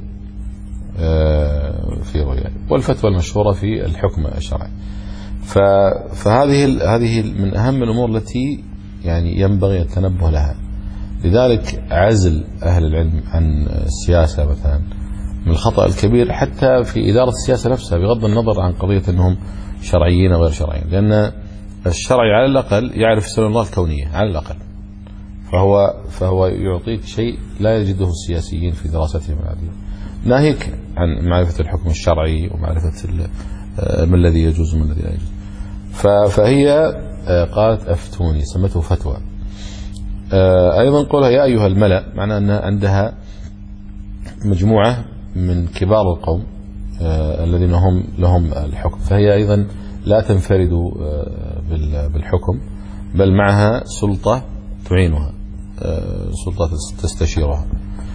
S2: في رؤياي، والفتوى المشهورة في الحكم الشرعي. فهذه هذه من أهم الأمور التي يعني ينبغي التنبه لها. لذلك عزل أهل العلم عن السياسة مثلا من الخطأ الكبير، حتى في إدارة السياسة نفسها، بغض النظر عن قضية أنهم شرعيين أو غير شرعيين، لأن الشرعي على الأقل يعرف سنن الله الكونية على الأقل، فهو فهو يعطيك شيء لا يجده السياسيين في دراستهم العادية، ناهيك عن معرفة الحكم الشرعي ومعرفة ما الذي يجوز وما الذي لا يجوز. فهي قالت أفتوني، سمته فتوى. أيضا قولها يا أيها الملأ، معنى أن عندها مجموعة من كبار القوم الذين هم لهم الحكم، فهي أيضا لا تنفرد بالحكم، بل معها سلطة تعينها، سلطة تستشيرها.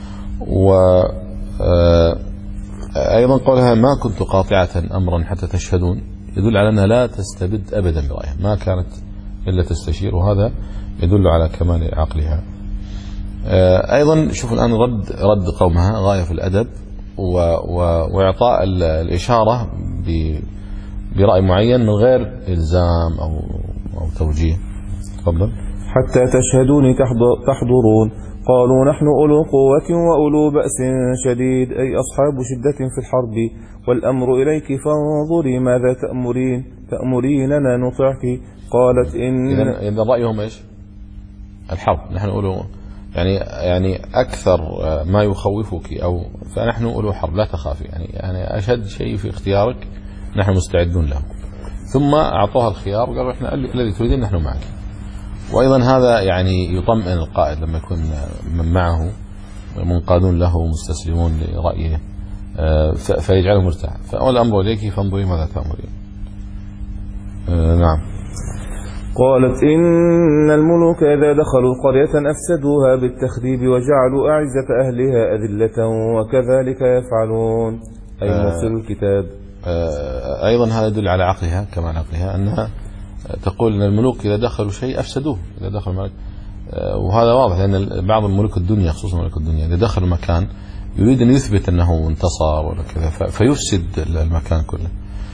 S2: وأيضا قولها ما كنت قاطعة أمرا حتى تشهدون، يدل على أنها لا تستبد أبدا برأيها، ما كانت إلا تستشير، وهذا يدل على كمال عقلها. أيضا شوف الآن رد رد قومها غاية في الأدب، وإعطاء الإشارة برأي معين من غير إلزام أو أو توجيه. تفضل.
S3: حتى تشهدوني تحضرون، قالوا نحن أولو قوة وأولو بأس شديد، أي أصحاب شدة في الحرب، والأمر إليك فانظري ماذا تأمرين، تأمريننا نطعك. قالت إن
S2: إذا رأيهم إيش؟ الحرب. نحن أولو يعني يعني أكثر ما يخوفك أو فنحن أولو حرب لا تخافي، يعني يعني أشد شيء في اختيارك نحن مستعدون له. ثم أعطوها الخيار وقالوا إحنا الذي تريدين نحن معك. وأيضا هذا يعني يطمئن القائد لما يكون من معه منقادون له مستسلمون لرأيه، فيجعله مرتاح. فأول أمر إليك فانظري ماذا تأمرين. نعم.
S3: قالت إن الملوك إذا دخلوا قرية أفسدوها بالتخريب وجعلوا أعزة أهلها أذلة وكذلك يفعلون، أي مرسل الكتاب.
S2: أيضا هذا يدل على عقلها كمان عقلها، أنها تقول أن الملوك إذا دخلوا شيء أفسدوه. إذا دخل ملك، وهذا واضح لأن بعض الملوك الدنيا خصوصا ملك الدنيا إذا دخل مكان يريد أن يثبت أنه انتصر ولا كذا فيفسد المكان كله.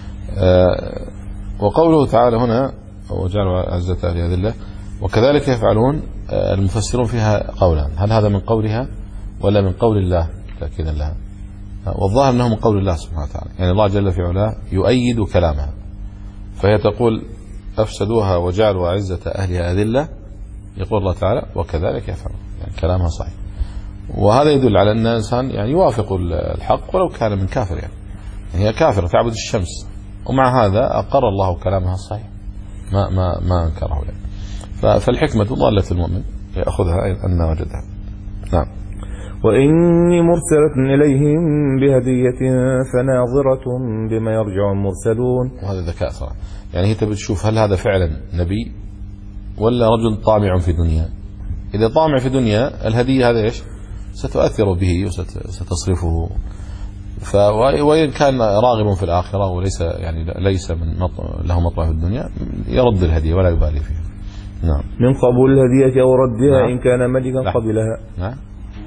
S2: وقوله تعالى هنا وجعلوا أعزة أهلها أذلة وكذلك يفعلون، المفسرون فيها قولان، هل هذا من قولها ولا من قول الله تأكيدا لها؟ والظاهر أنه من قول الله سبحانه وتعالى، يعني الله جل في علاه يؤيد كلامها، فهي تقول أفسدوها وجعلوا أعزة أهلها أذلة، يقول الله تعالى وكذلك يفعلون، يعني كلامها صحيح. وهذا يدل على أن الإنسان يعني يوافق الحق ولو كان من كافر، يعني هي كافرة تعبد الشمس ومع هذا أقر الله كلامها الصحيح ما ما ما أنكره يعني. فالحكمة ضالة المؤمن يأخذها أن وجدها. نعم.
S3: وإني مرسلة إليهم بهدية فناظرة بما يرجع المرسلون.
S2: وهذا ذكاء صراحة، يعني هي تبي تشوف هل هذا فعلا نبي ولا رجل طامع في دنيا. إذا طامع في دنيا الهدية هذا إيش ستؤثر به وستصرفه، وإن كان راغب في الآخرة وليس يعني ليس من له مطلع في الدنيا يرد الهدية ولا يبالي فيها. نعم.
S3: من قبول الهدية أو ردها. نعم. إن كان ملكا قبلها.
S2: نعم.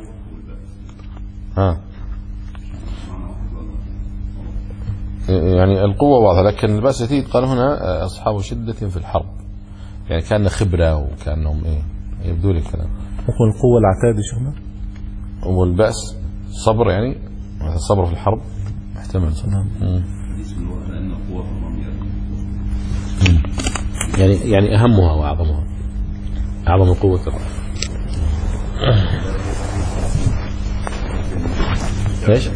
S2: ها. يعني القوة واضحة، لكن البأس يزيد قال هنا أصحاب شدة في الحرب، يعني كان خبرة وكانهم إيه يبدو لي كلام.
S3: يكون القوة العتاد شغلة.
S2: والبأس صبر، يعني الصبر في الحرب احتمل. يعني يعني أهمها وأعظمها، أعظم القوة ايش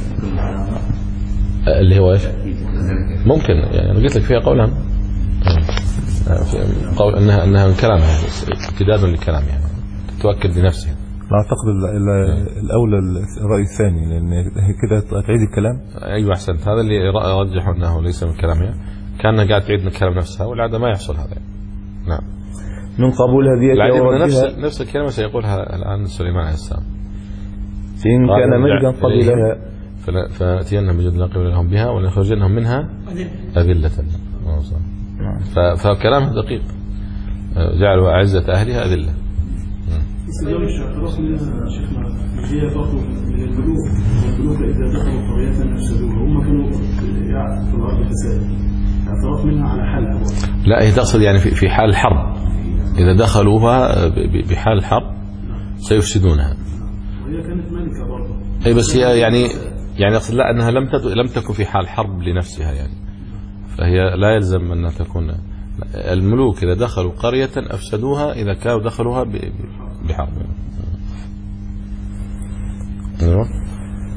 S2: اللي هو ايش ممكن يعني انا قلت لك فيها قولها قول انها انها من كلامها امتداد لكلامها يعني تتؤكد بنفسها.
S3: لا اعتقد الاولى الراي الثاني لان كده تعيد الكلام.
S2: ايوه احسنت، هذا اللي رجحوا انه ليس من كلامها، كانها قاعده تعيد من كلام نفسها والعاده ما يحصل هذا. نعم.
S3: من قبول هدية
S2: نفس نفس الكلمه سيقولها الان سليمان عليه السلام
S3: إن كان ملكا قبلها
S2: فنأتينهم بجند لا قبل لهم بها ولنخرجنهم منها أذلة. فكلامه دقيق، جعلوا أعزة أهلها أذلة.
S6: استدلال الشرط منها شيخنا هي برضه من الملوك، والملوك إذا دخلوا قرية أفسدوها، هم كانوا يعني في الأرض فساد، اعتراف منها على حالها.
S2: لا هي تقصد يعني في حال الحرب، إذا دخلوها بحال الحرب سيفسدونها.
S6: وهي كانت ملكة برضه.
S2: أي بس هي يعني يعني أقصد لا أنها لم لم تكن في حال حرب لنفسها يعني، فهي لا يلزم أنها تكون. الملوك إذا دخلوا قرية أفسدوها إذا كانوا دخلوها بحرب.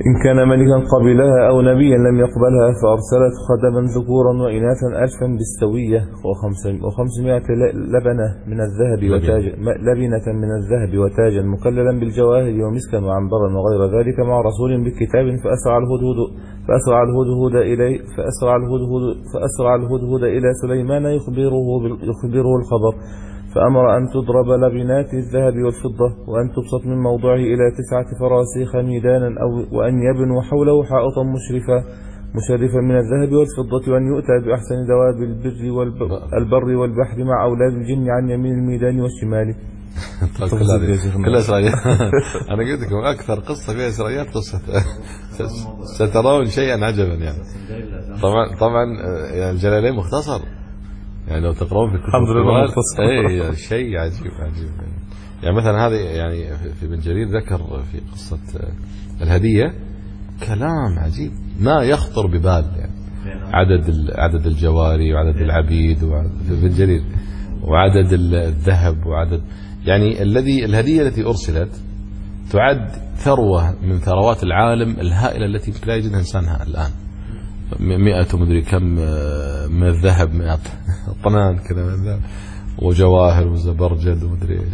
S3: إن كان ملكا قبلها أو نبيا لم يقبلها فأرسلت خدما ذكورا وإناثا ألفا بالسوية وخمسمائة لبنة من الذهب وتاجا لبنة من الذهب وتاجا مكللا بالجواهر ومسكا وعنبرا وغير ذلك مع رسول بكتاب فأسرع الهدهد فأسرع الهدهد إليه فأسرع الهدهد فأسرع الهدهد إلى سليمان يخبره يخبره الخبر فأمر أن تضرب لبنات الذهب والفضة وأن تبسط من موضعه إلى تسعة فراسيخ ميدانا أو وأن يبنوا حوله حائطا مشرفا مشرفا من الذهب والفضة وأن يؤتى بأحسن دواب البر والبر والبحر مع أولاد الجن عن يمين الميدان والشمال.
S2: كلها إسرائيليات. أنا قلت لكم أكثر قصة فيها إسرائيليات قصة سترون شيئا عجبا يعني. طبعا طبعا يعني الجلالين مختصر يعني لو تقرؤون في الحمد لله مختصر. أي شيء عجيب عجيب يعني مثلا هذه يعني في ابن جرير ذكر في قصة الهدية كلام عجيب ما يخطر ببال يعني عدد عدد الجواري وعدد العبيد وعدد في ابن جرير وعدد الذهب وعدد يعني الذي الهدية التي أرسلت تعد ثروة من ثروات العالم الهائلة التي لا يجدها إنسانها الآن مئة ومدري كم من الذهب مئة طنان كذا من الذهب وجواهر وزبرجد ومدري إيش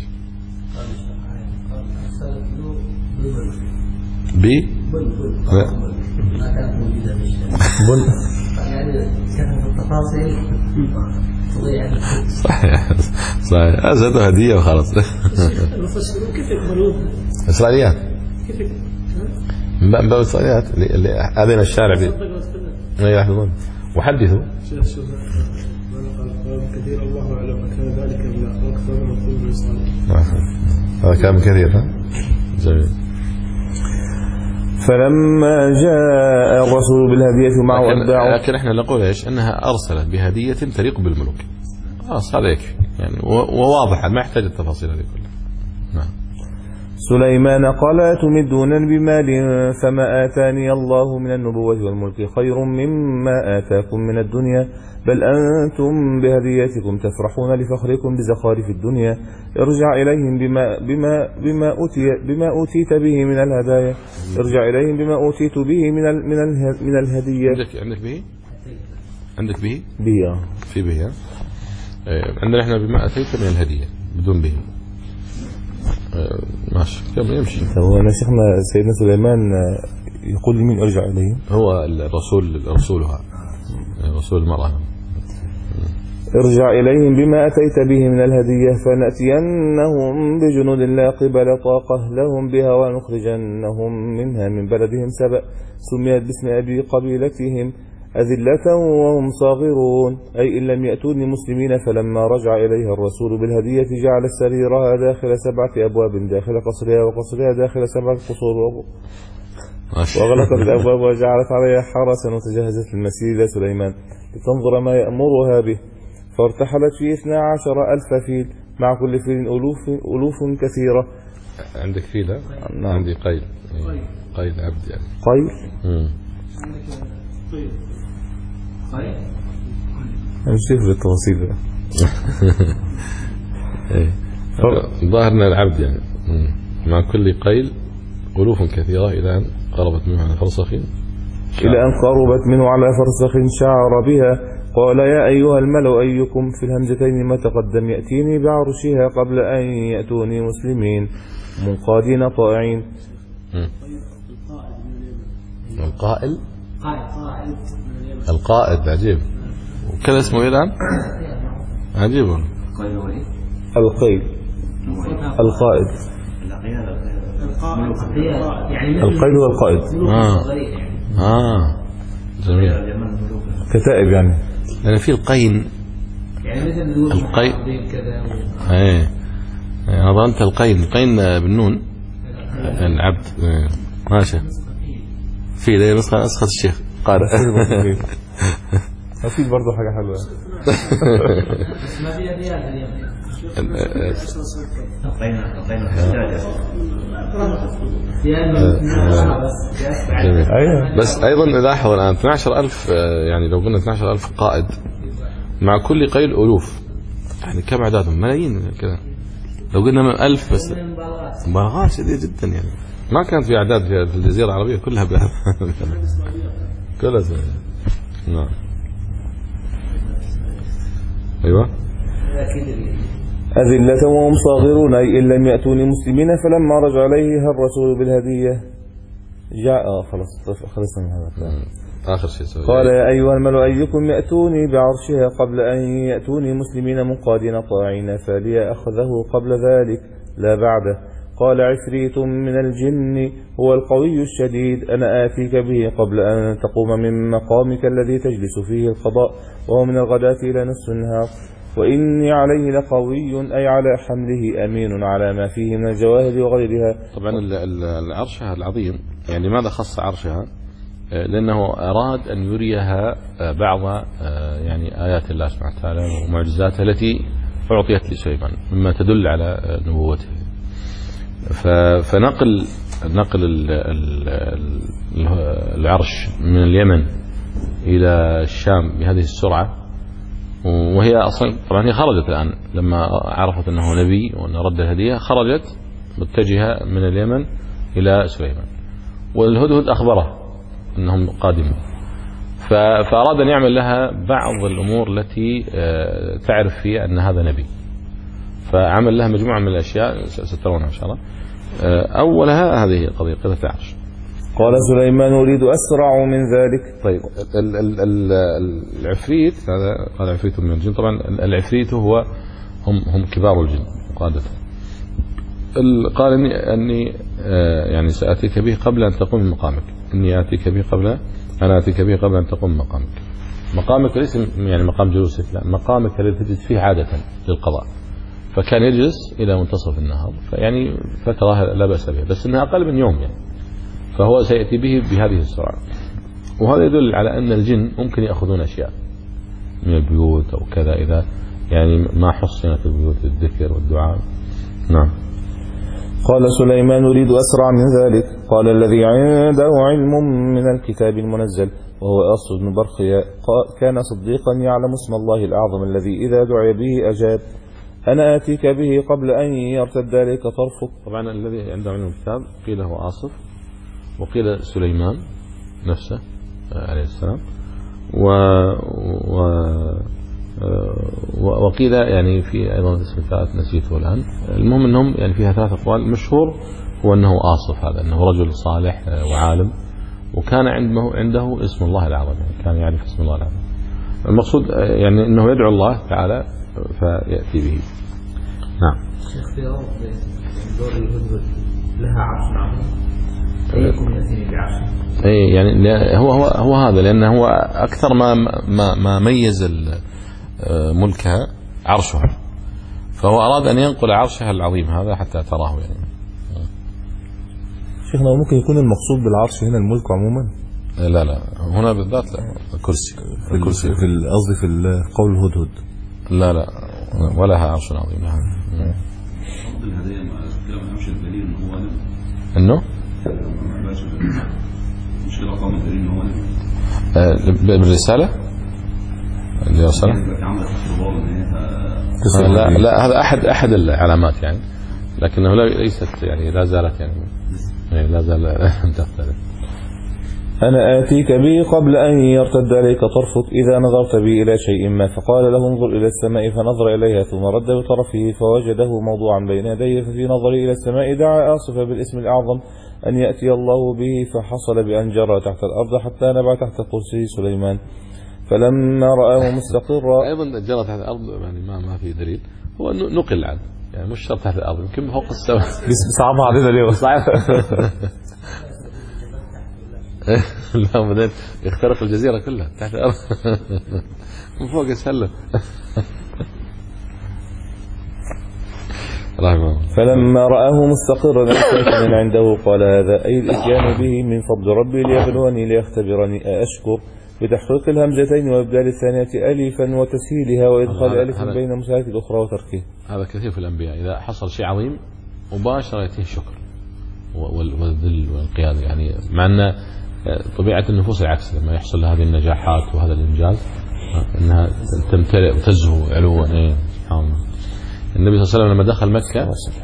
S2: بي
S5: ما كانت موجودة
S3: بن
S5: يعني كانت التفاصيل تضيع.
S2: صحيح صحيح أزهد هدية وخلاص.
S6: المفسرون كيف يقبلون؟
S2: إسرائيليات
S6: كيف
S2: من باب الإسرائيليات اللي هذين الشارع بي ما يحفظون وحدثوا.
S6: كثير الله أعلم كان ذلك من أكثر من طول إسرائيل.
S2: هذا كلام كثير ها جميل.
S3: فلما جاء الرسول بالهدية معه أتباعه
S2: لكن احنا نقول ايش انها ارسلت بهدية تليق بالملوك خلاص هذا يكفي يعني وواضح ما يحتاج التفاصيل هذه كلها. نعم.
S3: سليمان قال أتمدون بمال فما آتاني الله من النبوة والملك خير مما آتاكم من الدنيا بل أنتم بهديتكم تفرحون لفخركم بزخارف الدنيا ارجع إليهم بما بما بما أوتي بما أوتيت به من الهدايا ارجع إليهم بما أوتيت به من ال من ال من الهدية.
S2: عندك عندك به عندك به
S3: به
S2: في به عندنا احنا بما أتيت من الهدية بدون به ماشي كم يمشي.
S3: هو أنا شيخنا سيدنا سليمان يقول لي مين أرجع إليهم؟
S2: هو الرسول رسولها رسول المرأة.
S3: ارجع إليهم بما أتيت به من الهدية فنأتينهم بجنود لا قبل طاقة لهم بها ونخرجنهم منها من بلدهم سبأ سميت باسم أبي قبيلتهم أذلة وهم صاغرون أي إن لم يأتوني مسلمين. فلما رجع إليها الرسول بالهدية جعل سريرها داخل سبعة أبواب داخل قصرها وقصرها داخل سبعة قصور وأغلقت الأبواب وجعلت عليها حرسا وتجهزت للمسير إلى سليمان لتنظر ما يأمرها به فارتحلت في اثنى عشر ألف فيل مع كل فيل ألوف, ألوف كثيرة.
S2: عندك فيل؟ نعم. عندي قيل قيل عبد يعني
S3: قيل
S6: طيب
S5: طيب
S3: نشوف التفاصيل.
S2: ظاهرنا العبد يعني مع كل قيل ألوف كثيرة إلى أن قربت منه على فرسخ
S3: إلى أن قربت منه على فرسخ شعر بها قال يا أيها الملأ أيكم في الهمزتين ما تقدم يأتيني بعرشها قبل أن يأتوني مسلمين منقادين طائعين.
S2: القائل القائد عجيب وكذا اسمه الآن عجيب القيل القائد القيل هو القائد. آه. آه. جميل
S3: كتائب يعني
S2: يعني في القين
S5: يعني مثل
S2: القين ايه انا ظننت القين القين بالنون العبد ماشي في ده نسخه نسخه الشيخ قارئ
S3: في برضه حاجه حلوه
S5: ما فيها ديانه
S2: اليوم بس ايضا لاحظ الان اثني عشر ألف يعني لو قلنا اثني عشر ألف قائد مع كل قيل ألوف يعني كم عددهم ملايين كذا لو قلنا من ألف بس مبالغات شديدة جدا يعني ما كانت في أعداد في الجزيرة العربية كلها بهذا كلها سورية. نعم. أيوة.
S3: أذلة وهم صاغرون أي إن لم يأتوني مسلمين. فلما رجع إليها الرسول بالهدية جاء آه خلاص خلصنا من هذا.
S2: آخر شيء سوي.
S3: قال يا أيها الملأ أيكم يأتوني بعرشها قبل أن يأتوني مسلمين منقادين طاعين فلي أخذه قبل ذلك لا بعده. قال عفريت من الجن هو القوي الشديد أنا آتيك به قبل أن تقوم من مقامك الذي تجلس فيه القضاء وهو من الغداة إلى نصف النهار وإني عليه لقوي أي على حمله أمين على ما فيه من الجواهر وغيرها.
S2: طبعا العرش العظيم يعني لماذا خص عرشها؟ لأنه أراد أن يريها بعض يعني آيات الله سبحانه وتعالى ومعجزاته التي أعطيت لسليمان مما تدل على نبوته. فنقل نقل العرش من اليمن إلى الشام بهذه السرعة وهي أصلا طبعا هي خرجت الآن لما عرفت أنه نبي وأن رد الهدية خرجت متجهة من اليمن إلى سليمان والهدهد أخبره أنهم قادمون فأراد أن يعمل لها بعض الأمور التي تعرف فيها أن هذا نبي فعمل لها مجموعة من الأشياء سترونها إن شاء الله. أولها هذه قضية قضية العرش.
S3: قال سليمان أريد أسرع من ذلك.
S2: طيب ال ال ال العفريت هذا قال عفريت من الجن طبعا العفريت هو هم هم كبار الجن قادة. قال إني أني يعني سأتيك به قبل أن تقوم من مقامك إني آتيك به قبل أنا آتيك به قبل أن تقوم من مقامك. مقامك ليس يعني مقام جلوسك لا مقامك الذي تجلس فيه عادة للقضاء فكان يجلس إلى منتصف النهار فيعني فترة لا بأس بها بس إنها أقل من يوم يعني فهو سيأتي به بهذه السرعة وهذا يدل على أن الجن ممكن يأخذون أشياء من البيوت أو كذا إذا يعني ما حصنت البيوت الذكر والدعاء. نعم.
S3: قال سليمان أريد أسرع من ذلك. قال الذي عنده علم من الكتاب المنزل وهو أصل بن برخيا كان صديقا يعلم اسم الله الأعظم الذي إذا دعي به أجاب أنا آتيك به قبل أن يرتد عليك طرفك.
S2: طبعا الذي عنده علم الكتاب قيل هو آصف وقيل سليمان نفسه عليه السلام و, و وقيل يعني في أيضا اسم ثالث نسيته الآن. المهم أنهم يعني فيها ثلاث أقوال. المشهور هو أنه آصف هذا أنه رجل صالح وعالم وكان عنده عنده اسم الله العظيم يعني كان يعرف اسم الله العظيم. المقصود يعني أنه يدعو الله تعالى فيأتي به. نعم.
S5: اختيار دور الهدهد لها عرش عظيم أيكم يأتيني بعرش.
S2: أي يعني هو هو هو هذا لأنه هو أكثر ما ما ما ميز ملكها عرشها فهو أراد أن ينقل عرشها العظيم هذا حتى تراه يعني.
S3: شيخنا ممكن يكون المقصود بالعرش هنا الملك عموما؟
S2: لا لا هنا بالذات لا الكرسي
S3: في الكرسي في قصدي في قول الهدهد.
S2: لا لا ولها عرش عظيم.
S7: الهدايا ما كلام مش الدليل ان هو نبي
S2: انه
S7: مش كده قام الدليل ان هو نبي
S2: بالرساله اللي وصل لا لا هذا احد احد العلامات يعني لكنه ليست يعني لا زالت يعني لا زال تختلف.
S3: أنا آتيك به قبل أن يرتد عليك طرفك إذا نظرت بي إلى شيء ما. فقال له انظر إلى السماء فنظر إليها ثم رد بطرفه فوجده موضوعا بين يديه ففي نظري إلى السماء دعا آصف بالاسم الأعظم أن يأتي الله به فحصل بأن جرى تحت الأرض حتى نبع تحت كرسي سليمان فلما رآه مستقرا.
S2: أيضا جرى تحت الأرض يعني ما ما في دليل هو نقل عنه يعني مش شرط تحت الأرض يمكن فوق السماء.
S3: صعب علينا اليوم صعب.
S2: لا بعدين يخترق الجزيرة كلها تحت الأرض من فوق يسلم.
S3: فلما رآه مستقرا من عنده قال هذا أي الإتيان به من فضل ربي ليبلوني ليختبرني أشكر بتحقيق الهمزتين وإبدال الثانية ألفا وتسهيلها وإدخال ألف بين مساكن الأخرى وتركه.
S2: هذا كثير في الأنبياء إذا حصل شيء عظيم مباشرة يأتيه الشكر والذل والانقياد يعني مع أن طبيعة النفوس العكس لما يحصل هذه النجاحات وهذا الإنجاز أنها تمتلئ وتزهو علوا. إيه سبحان الله. النبي صلى الله عليه وسلم لما دخل مكة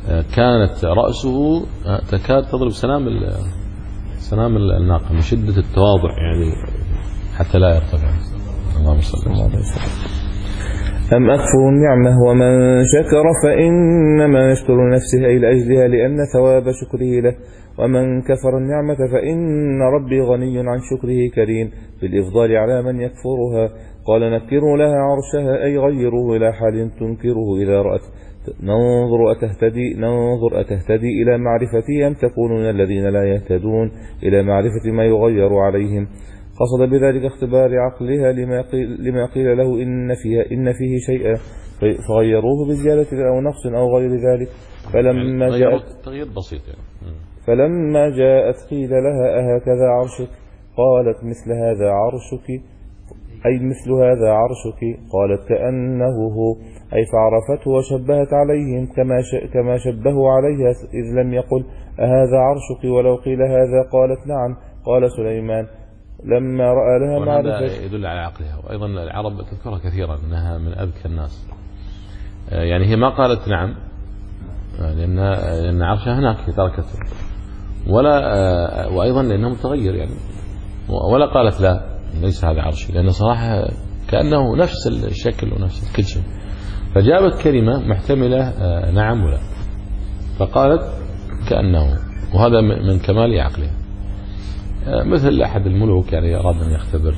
S2: كانت رأسه تكاد تضرب سنام سنام الناقة من شدة التواضع يعني حتى لا يرتفع. اللهم صل على وسلم.
S3: أم أكفر النعمة ومن شكر فإنما يشكر نفسه أي لأجلها لأن ثواب شكره له، ومن كفر النعمة فإن ربي غني عن شكره كريم بالإفضال على من يكفرها. قال نكروا لها عرشها أي غيروه إلى حال تنكره إذا رأت ننظر أتهتدي, ننظر أتهتدي إلى معرفتي أم تكون من الذين لا يهتدون إلى معرفة ما يغير عليهم. قصد بذلك اختبار عقلها لما قيل, لما قيل له إن, فيها إن فيه شيئا فغيروه بزيادة أو نقص أو غير ذلك. فلما جاءت
S2: تغيير بسيط يعني.
S3: فلما جاءت قيل لها أهكذا عرشك قالت مثل هذا عرشك أي مثل هذا عرشك قالت كأنه هو أي فعرفته وشبهت عليهم كما كما شبهوا عليها إذ لم يقل أهذا عرشك ولو قيل هذا قالت نعم. قال سليمان لما رأى لها معرفة
S2: يدل على عقلها. وأيضا العرب تذكرها كثيرا أنها من أذكى الناس يعني هي ما قالت نعم لأن لأن عرشها هناك تركته ولا وأيضا لأنه متغير يعني ولا قالت لا ليس هذا عرشي لأن صراحة كأنه نفس الشكل ونفس كل شيء. فجابت كلمة محتملة نعم ولا فقالت كأنه وهذا من كمال عقلها. مثل أحد الملوك يعني أراد أن يختبر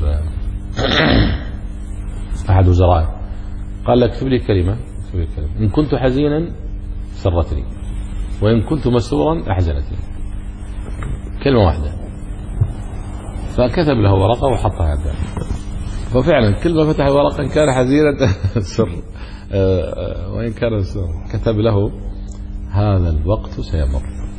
S2: أحد وزرائه قال لك اكتب لي كلمة اكتب لي كلمة إن كنت حزينا سرتني وإن كنت مسرورا أحزنتني كلمة واحدة. فكتب له ورقة وحطها عنده ففعلا كل ما فتح الورقة إن كان حزينا سر وإن كان سر كتب له هذا الوقت سيمر.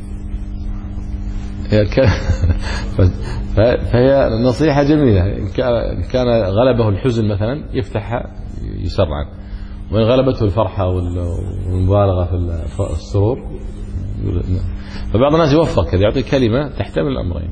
S2: فهي نصيحة جميلة. إن كان غلبه الحزن مثلا يفتحها يسرع وإن غلبته الفرحة والمبالغة في السرور. فبعض الناس يوفق كذا يعطي كلمة تحتمل الأمرين.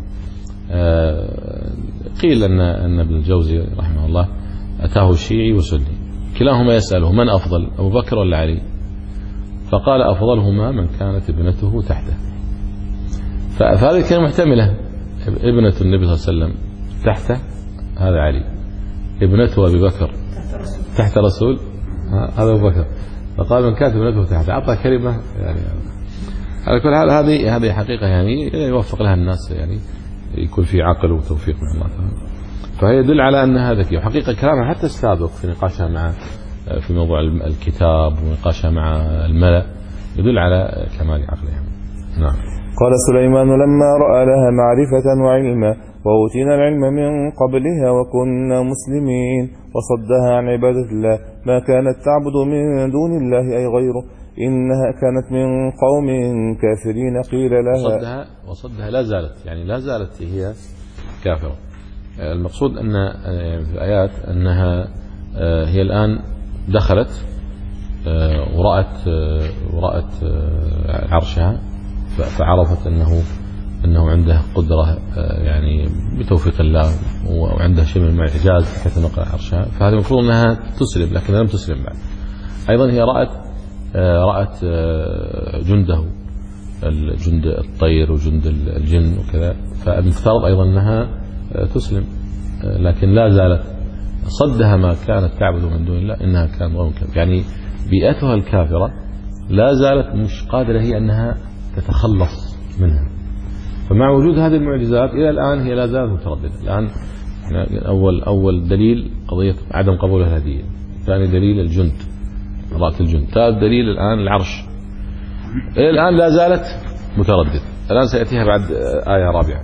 S2: قيل أن أن ابن الجوزي رحمه الله أتاه شيعي وسني كلاهما يسأله من أفضل أبو بكر ولا علي فقال أفضلهما من كانت ابنته تحته. فهذه كانت محتملة ابنة النبي صلى الله عليه وسلم تحته هذا علي ابنته أبي بكر تحت رسول هذا أبو بكر فقال من كانت ابنته تحته أعطى كلمة يعني على كل حال هذه هذه حقيقة يعني يوفق لها الناس يعني يكون في عقل وتوفيق من الله تعالى. فهي يدل على أنها ذكية وحقيقة كلامها حتى السابق في نقاشها مع في موضوع الكتاب ونقاشها مع الملأ يدل على كمال عقلها. نعم.
S3: قال سليمان لما رأى لها معرفة وعلما وأوتينا العلم من قبلها وكنا مسلمين وصدها عن عبادة الله ما كانت تعبد من دون الله أي غيره إنها كانت من قوم كافرين قيل لها
S2: وصدها, وصدها لا زالت يعني لا زالت هي كافرة. المقصود أن في الآيات أنها هي الآن دخلت ورأت ورأت عرشها فعرفت أنه أنه عنده قدرة يعني بتوفيق الله وعنده شيء من الإعجاز حتى نقرأ عرشها. فهذا المفروض أنها تسلم لكن لم تسلم بعد. أيضا هي رأت رأت جنده الجند الطير وجند الجن وكذا فالمفترض أيضا أنها تسلم لكن لا زالت صدها ما كانت تعبد من دون الله إنها كانت غير كافرة يعني بيئتها الكافرة لا زالت مش قادرة هي أنها تتخلص منها. فمع وجود هذه المعجزات إلى الآن هي لا زالت مترددة. الآن أول أول دليل قضية عدم قبول الهدية ثاني دليل الجند رأت الجند ثالث دليل الآن العرش إلى الآن لا زالت مترددة. الآن سيأتيها بعد آية رابعة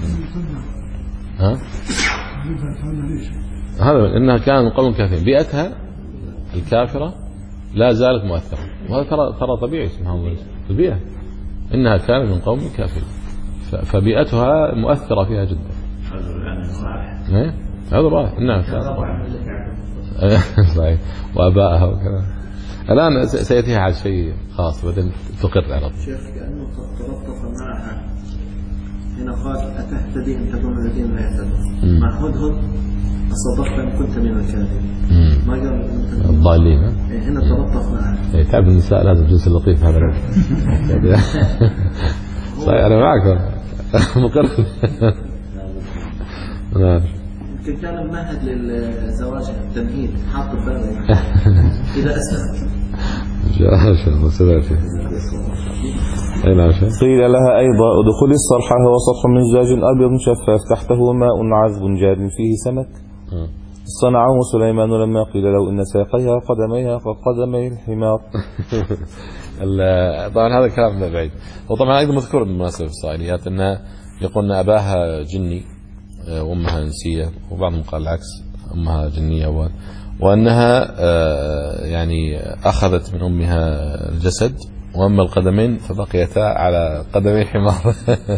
S2: ها هذا إنها كانت من قوم كافرين بيئتها الكافرة لا زالت مؤثرة وهذا ترى ترى طبيعي سبحان الله البيئة إنها كانت من قوم كافرين فبيئتها مؤثرة فيها جدا. هذا راح إنها صحيح وأبائها وكذا. الآن سيأتيها على شيء خاص بعدين تقر على طول.
S4: شيخ كأنه تلطف معها هنا قال أتهتدي أن تكون الذين لا يهتدون مع هدهد صدقت أن كنت من الكاذبين. ما قال
S2: الضالين.
S4: هنا تلطف معها.
S2: تعب النساء لازم جنس اللطيف هذا. صحيح أنا معك مقرر. نعم.
S4: يمكن كان ممهد للزواج التمهيد حاط فيه إذا أسلمت.
S2: ما شاء الله سلامتي.
S3: قيل لها أيضا ادخلي الصرح هو صرح من زجاج أبيض شفاف تحته ماء عذب جار فيه سمك صنعه سليمان لما قيل له إن ساقيها قدميها كقدمي الحمار.
S2: طبعا هذا كلام من بعيد. وطبعا أيضا مذكور بالمناسبة في الإسرائيليات أنها يقولون أباها جني وأمها إنسية، وبعضهم قال العكس أمها جنية، وأنها يعني أخذت من أمها الجسد وأما القدمين فبقيتا على قدمي حمار.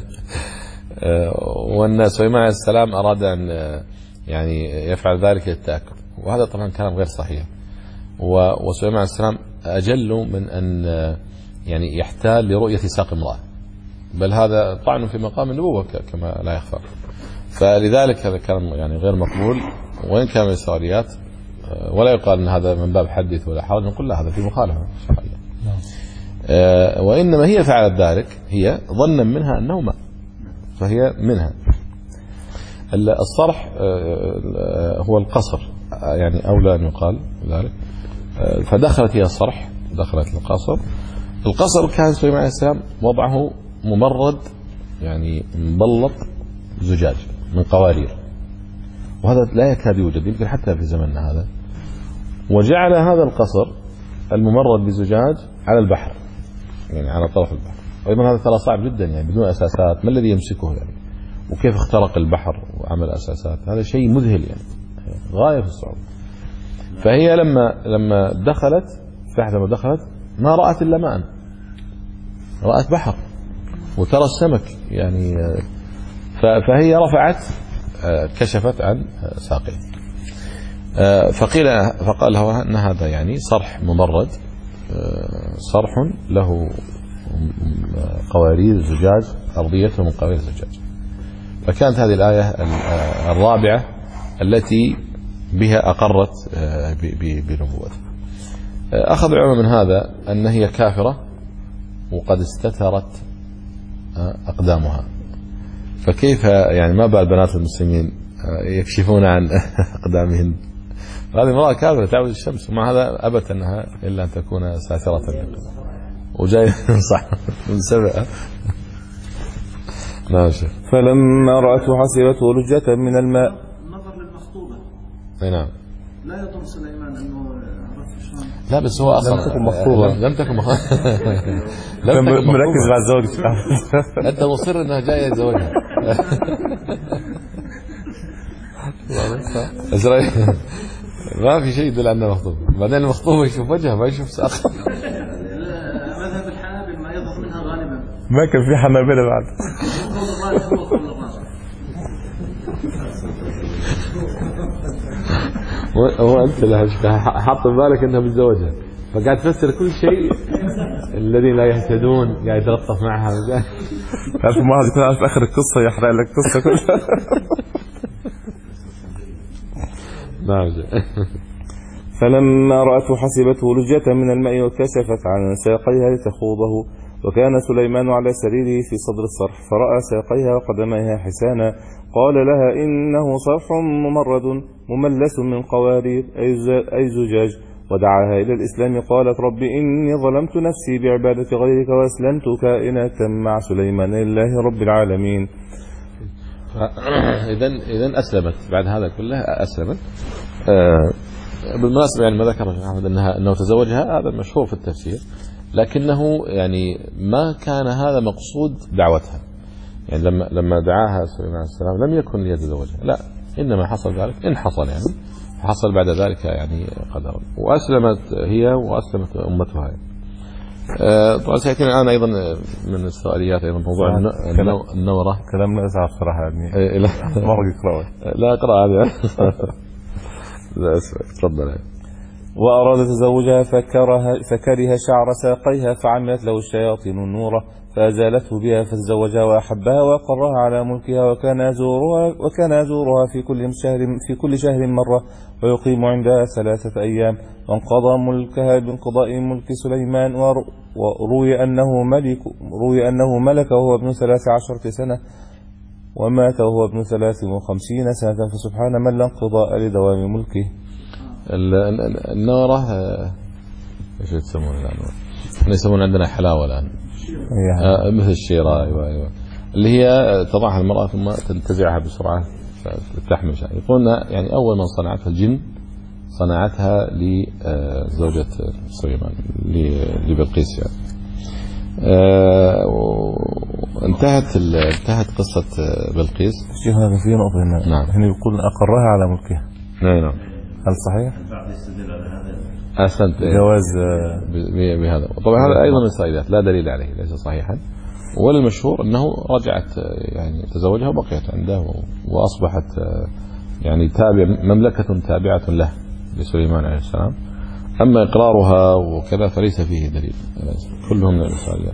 S2: وأن سليمان عليه السلام أراد أن يعني يفعل ذلك للتأكل، وهذا طبعا كلام غير صحيح. وسليمان عليه السلام أجل من أن يعني يحتال لرؤية ساق امرأة، بل هذا طعن في مقام النبوة كما لا يخفى. فلذلك هذا كلام يعني غير مقبول، وإن كان من الإسرائيليات، ولا يقال أن هذا من باب حدث ولا حرج، نقول لا هذا في مخالفة شرعية. آه وإنما هي فعلت ذلك هي ظنا منها أنه ماء، فهي منها. الصرح آه هو القصر، يعني أولى أن يقال ذلك. آه فدخلت هي الصرح، دخلت القصر. القصر كان سليمان عليه السلام وضعه ممرد، يعني مبلط زجاج من قوارير، وهذا لا يكاد يوجد يمكن حتى في زمننا هذا. وجعل هذا القصر الممرد بزجاج على البحر، يعني على طرف البحر. أيضا هذا ترى صعب جدا، يعني بدون أساسات ما الذي يمسكه يعني، وكيف اخترق البحر وعمل أساسات، هذا شيء مذهل يعني غاية في الصعوبة. فهي لما لما دخلت تحت ما دخلت ما رأت إلا ماء، رأت بحر وترى السمك يعني. فهي رفعت كشفت عن ساقيه، فقيل فقال له أن هذا يعني صرح ممرد، صرح له قوارير زجاج أرضيته من قوارير زجاج. فكانت هذه الآية الرابعة التي بها أقرت بنبوته. أخذ العلماء من هذا أن هي كافرة وقد استترت أقدامها، فكيف يعني ما بال بنات المسلمين يكشفون عن أقدامهن؟ هذه امرأة كافرة تعبد الشمس، ومع هذا أبت أنها إلا أن تكون ساترة وجاي صح من سبعة. ماشي.
S3: فلما رأته حسبته لجة من الماء.
S4: نظر للمخطوبة.
S2: أي نعم.
S4: لا يظن سليمان أنه عرف شلون.
S2: لا بس هو أصلا
S3: لم تكن مخطوبة.
S2: لم تكن مخطوبة.
S3: لم تكن مركز مع الزوج.
S2: أنت مصر أنها جاية يتزوجها. ما في شيء يدل على أنها مخطوبة. بعدين المخطوبة يشوف وجهها ما يشوف ساق.
S4: مذهب الحنابل ما يظهر منها غالبا.
S3: ما كان في حنابلة بعد.
S2: هو أنت لها حط بالك أنها متزوجها، فقاعد تفسر كل شيء. الذين لا يهتدون قاعد يتلطف معها.
S3: تعرف ما هذا يكون في آخر القصة يحرق لك القصة كلها.
S2: نعم.
S3: فلما رأته حسبته لجة من الماء وكشفت عن ساقيها لتخوضه، وكان سليمان على سريره في صدر الصرح فرأى ساقيها وقدميها حسانا، قال لها إنه صرح ممرد مملس من قوارير أي زجاج، ودعاها إلى الإسلام. قالت رب إني ظلمت نفسي بعبادة غيرك وأسلمت كائنة مع سليمان لله رب العالمين.
S2: إذن إذن أسلمت بعد هذا كله، أسلمت. آه بالمناسبة يعني ما ذكر الشيخ أحمد أنها أنه تزوجها، هذا مشهور في التفسير، لكنه يعني ما كان هذا مقصود دعوتها. يعني لما لما دعاها سليمان عليه السلام لم يكن ليتزوجها، لا، إنما حصل ذلك إن حصل يعني حصل بعد ذلك يعني قدرا، وأسلمت هي وأسلمت أمتها يعني. آه طبعا سيأتينا الآن أيضا من السؤاليات أيضا موضوع النورة.
S3: كلام لا أسعى بصراحة يعني.
S2: لا
S3: ما أقرأ
S2: لا أقرأ هذا. لا أسف تفضل.
S3: وأراد تزوجها فكره, فكره شعر ساقيها فعملت له الشياطين النور فأزالته بها فتزوجها وأحبها وأقرها على ملكها وكان يزورها وكان يزورها في كل شهر في كل شهر مرة ويقيم عندها ثلاثة أيام. وانقضى ملكها بانقضاء ملك سليمان وروي أنه ملك روي أنه ملك وهو ابن ثلاث عشرة سنة ومات وهو ابن ثلاث وخمسين سنة فسبحان من لا انقضاء لدوام ملكه.
S2: النورة ايش تسمون الآن؟ احنا يسمون عندنا حلاوة الآن آه مثل الشيرة. أيوة أيوة اللي هي تضعها المرأة ثم تنتزعها بسرعة تحمل شيء. يقولون يعني أول من صنعتها الجن صنعتها لزوجة سليمان لبلقيس يعني. آه انتهت انتهت قصة بلقيس.
S3: شيخ هذا في نقطة هنا.
S2: نعم.
S3: هنا يقول أقرها على ملكها.
S2: نعم.
S3: هل صحيح؟
S2: أحسنت.
S3: جواز
S2: بهذا. طبعا هذا أيضا من الإسرائيليات لا دليل عليه ليس صحيحا. والمشهور أنه رجعت يعني تزوجها وبقيت عنده وأصبحت يعني تابع مملكة تابعة له لسليمان عليه السلام. أما إقرارها وكذا فليس فيه دليل كلهم من الإسرائيليات.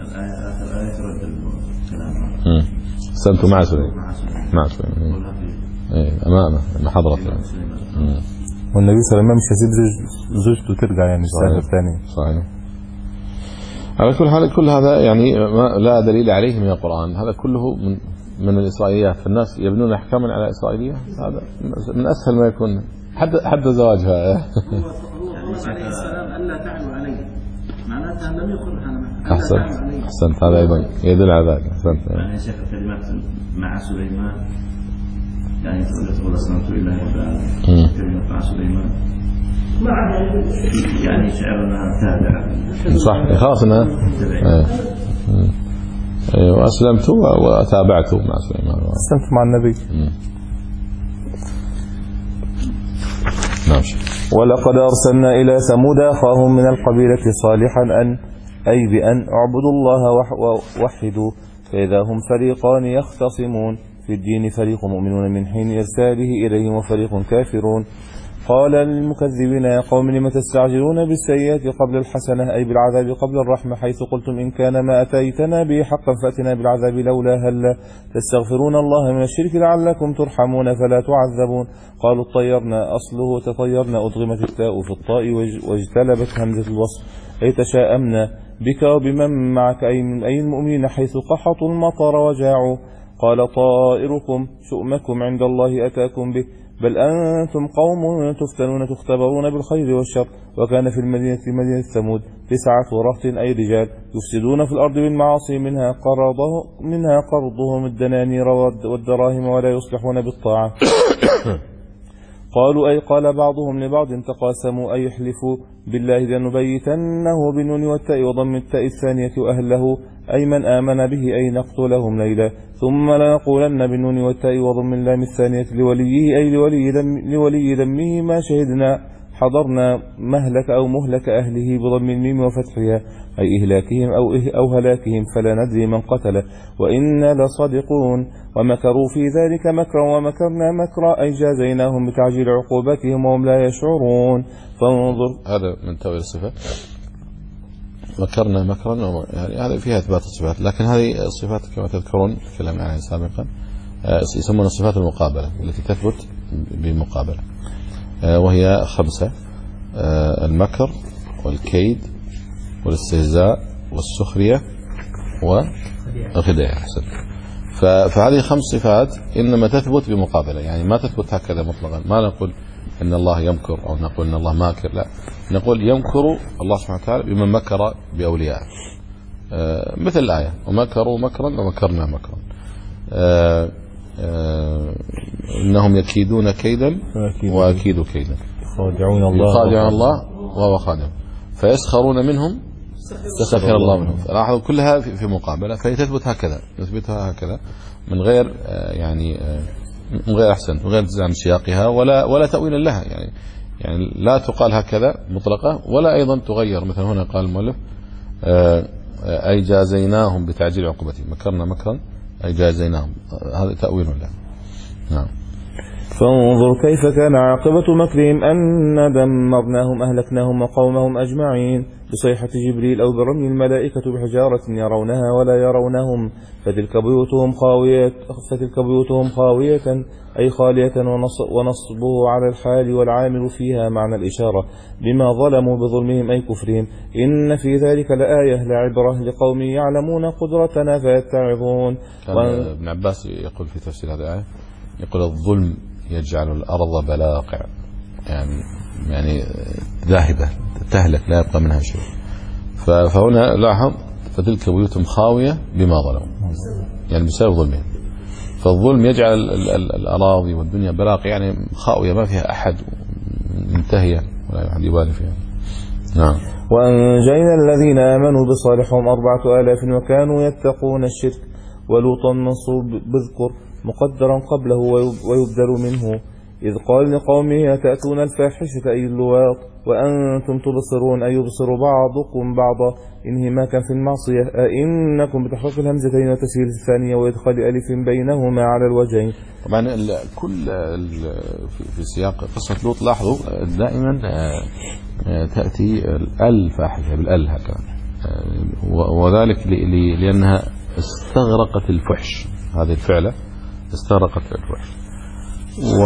S2: سنتوا مع سليمان مع سليمان أمامه أما حضرته.
S3: والنبي صلى الله عليه وسلم مش هيسيب زوجته ترجع يعني السنة الثانية.
S2: صحيح. على كل حال كل هذا يعني لا دليل عليه من القرآن. هذا كله من من الإسرائيليات. فالناس يبنون أحكاما على إسرائيلية. هذا من أسهل ما يكون حتى حتى زواجها.
S4: هو عليه السلام ألا تعلوا عليه معناتها لم يقرها.
S2: أحسنت أحسنت هذا أيضا يدل على ذلك. أحسنت.
S7: يعني يا شيخ كلمات مع سليمان يعني تقول أصنعت إله كلمة مع سليمان يعني شعرنا تابع
S2: صح خلاص أنا وأسلمت وتابعت مع سليمان
S3: أسلمت مع النبي.
S2: ماشي.
S3: ولقد أرسلنا إلى ثمود أخاهم من القبيلة صالحا أن أي بأن اعبدوا الله ووحدوا فإذا هم فريقان يختصمون في الدين فريق مؤمنون من حين إرساله إليهم وفريق كافرون. قال للمكذبين يا قوم لم تستعجلون بالسيئات قبل الحسنة أي بالعذاب قبل الرحمة حيث قلتم إن كان ما أتيتنا به حقا فأتنا بالعذاب لولا هل تستغفرون الله من الشرك لعلكم ترحمون فلا تعذبون. قالوا اطيرنا أصله تطيرنا أدغمت التاء في الطاء واجتلبت همزة الوصف أي تشاءمنا بك وبمن معك أي المؤمنين حيث قحطوا المطر وجاعوا. قال طائركم شؤمكم عند الله أتاكم به بل أنتم قوم تفتنون تختبرون بالخير والشر. وكان في المدينة مدينة ثمود تسعة رهط أي رجال يفسدون في الأرض بالمعاصي منها قرضه منها قرضهم الدنانير والدراهم ولا يصلحون بالطاعة. قالوا أي قال بعضهم لبعض تقاسموا أي يحلفوا بالله لنبيتنه بالنون والتاء وضم التاء الثانية وأهله أي من آمن به أي نقتلهم ليلا ثم لنقولن بالنون والتاء وضم اللام الثانية لوليه أي لولي, دم لولي دمه ما شهدنا حضرنا مهلك أو مهلك أهله بضم الميم وفتحها أي إهلاكهم أو, إه أو هلاكهم فلا ندري من قتله وإنا لصادقون. ومكروا في ذلك مكرا ومكرنا مكرا أي جازيناهم بتعجيل عقوبتهم وهم لا يشعرون. فانظر
S2: هذا من تأويل الصفات. مكرنا مكرا يعني هذا فيها إثبات الصفات لكن هذه الصفات كما تذكرون الكلام عنها سابقا يسمون الصفات المقابلة التي تثبت بمقابلة وهي خمسة المكر والكيد والاستهزاء والسخرية والخداع. فهذه خمس صفات إنما تثبت بمقابلة يعني ما تثبت هكذا مطلقا. ما نقول إن الله يمكر أو نقول إن الله ماكر لا نقول يمكر الله سبحانه وتعالى بمن مكر بأولياء مثل الآية ومكروا مكرا ومكرنا مكرا. آه آه إنهم يكيدون كيدا وأكيد كيدا
S3: يخادعون الله
S2: يخادعون الله وهو خادعهم فيسخرون منهم يسخر الله منهم. لاحظوا كلها في مقابلة فهي تثبت هكذا نثبتها هكذا من غير آه يعني آه من غير أحسن من غير انتزاع من سياقها ولا ولا تأويل لها يعني يعني لا تقال هكذا مطلقة ولا أيضا تغير. مثلا هنا قال المؤلف آه أي جازيناهم بتعجيل عقوبتهم مكرنا مكرا أي جازيناهم هذا تأويل له. نعم.
S3: فانظر كيف كان عاقبة مكرهم أن دمرناهم أهلكناهم وقومهم أجمعين بصيحة جبريل أو برمي الملائكة بحجارة يرونها ولا يرونهم فتلك بيوتهم خاوية, فتلك بيوتهم خاوية أي خالية ونصبه على الحال والعامل فيها معنى الإشارة بما ظلموا بظلمهم أي كفرهم إن في ذلك لآية لعبرة لقوم يعلمون قدرتنا فيتعظون.
S2: كان ابن عباس يقول في تفسير هذه الآية يقول الظلم يجعل الأرض بلاقع يعني يعني ذاهبة تهلك لا يبقى منها شيء. فهنا لاحظ فتلك بيوتهم خاوية بما ظلموا يعني بسبب ظلمهم. فالظلم يجعل الأراضي والدنيا بلاقع يعني خاوية ما فيها أحد منتهية ولا أحد يبالي فيها. نعم.
S3: وأنجينا الذين آمنوا بصالحهم أربعة آلاف وكانوا يتقون الشرك ولوطا منصوب بذكر مقدرا قبله ويبدل منه إذ قال لقومه أتأتون الفاحشة أي اللواط وأنتم تبصرون أي يبصر بعضكم بعضا انهماكا في المعصية أئنكم بتحقيق الهمزتين وتسهيل الثانية وإدخال ألف بينهما على الوجهين.
S2: طبعا كل في سياق قصة لوط لاحظوا دائما تأتي الفاحشة بالأل هكذا وذلك لأنها استغرقت الفحش. هذه الفعلة استغرقت الفحش و...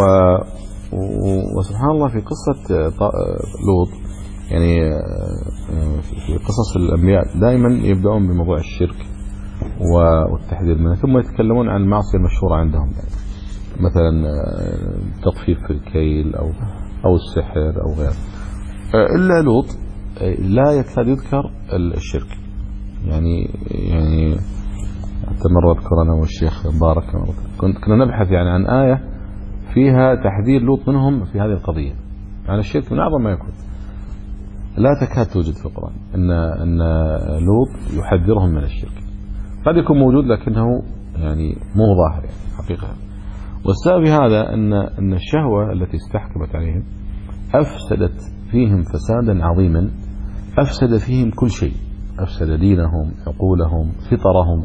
S2: وسبحان الله في قصة لوط يعني في قصص الأنبياء دائما يبدأون بموضوع الشرك والتحذير منه ثم يتكلمون عن المعصية المشهورة عندهم يعني مثلا تطفيف في الكيل أو أو السحر أو غيره. إلا لوط لا يكاد يذكر الشرك يعني يعني حتى مرة أذكر أنا والشيخ مبارك كنت كنا نبحث يعني عن آية فيها تحذير لوط منهم في هذه القضية. يعني الشرك من أعظم ما يكون لا تكاد توجد في القرآن أن أن لوط يحذرهم من الشرك. قد يكون موجود لكنه يعني مو ظاهر يعني حقيقة. والسبب هذا أن أن الشهوة التي استحكمت عليهم أفسدت فيهم فسادا عظيما أفسد فيهم كل شيء. أفسد دينهم عقولهم فطرهم.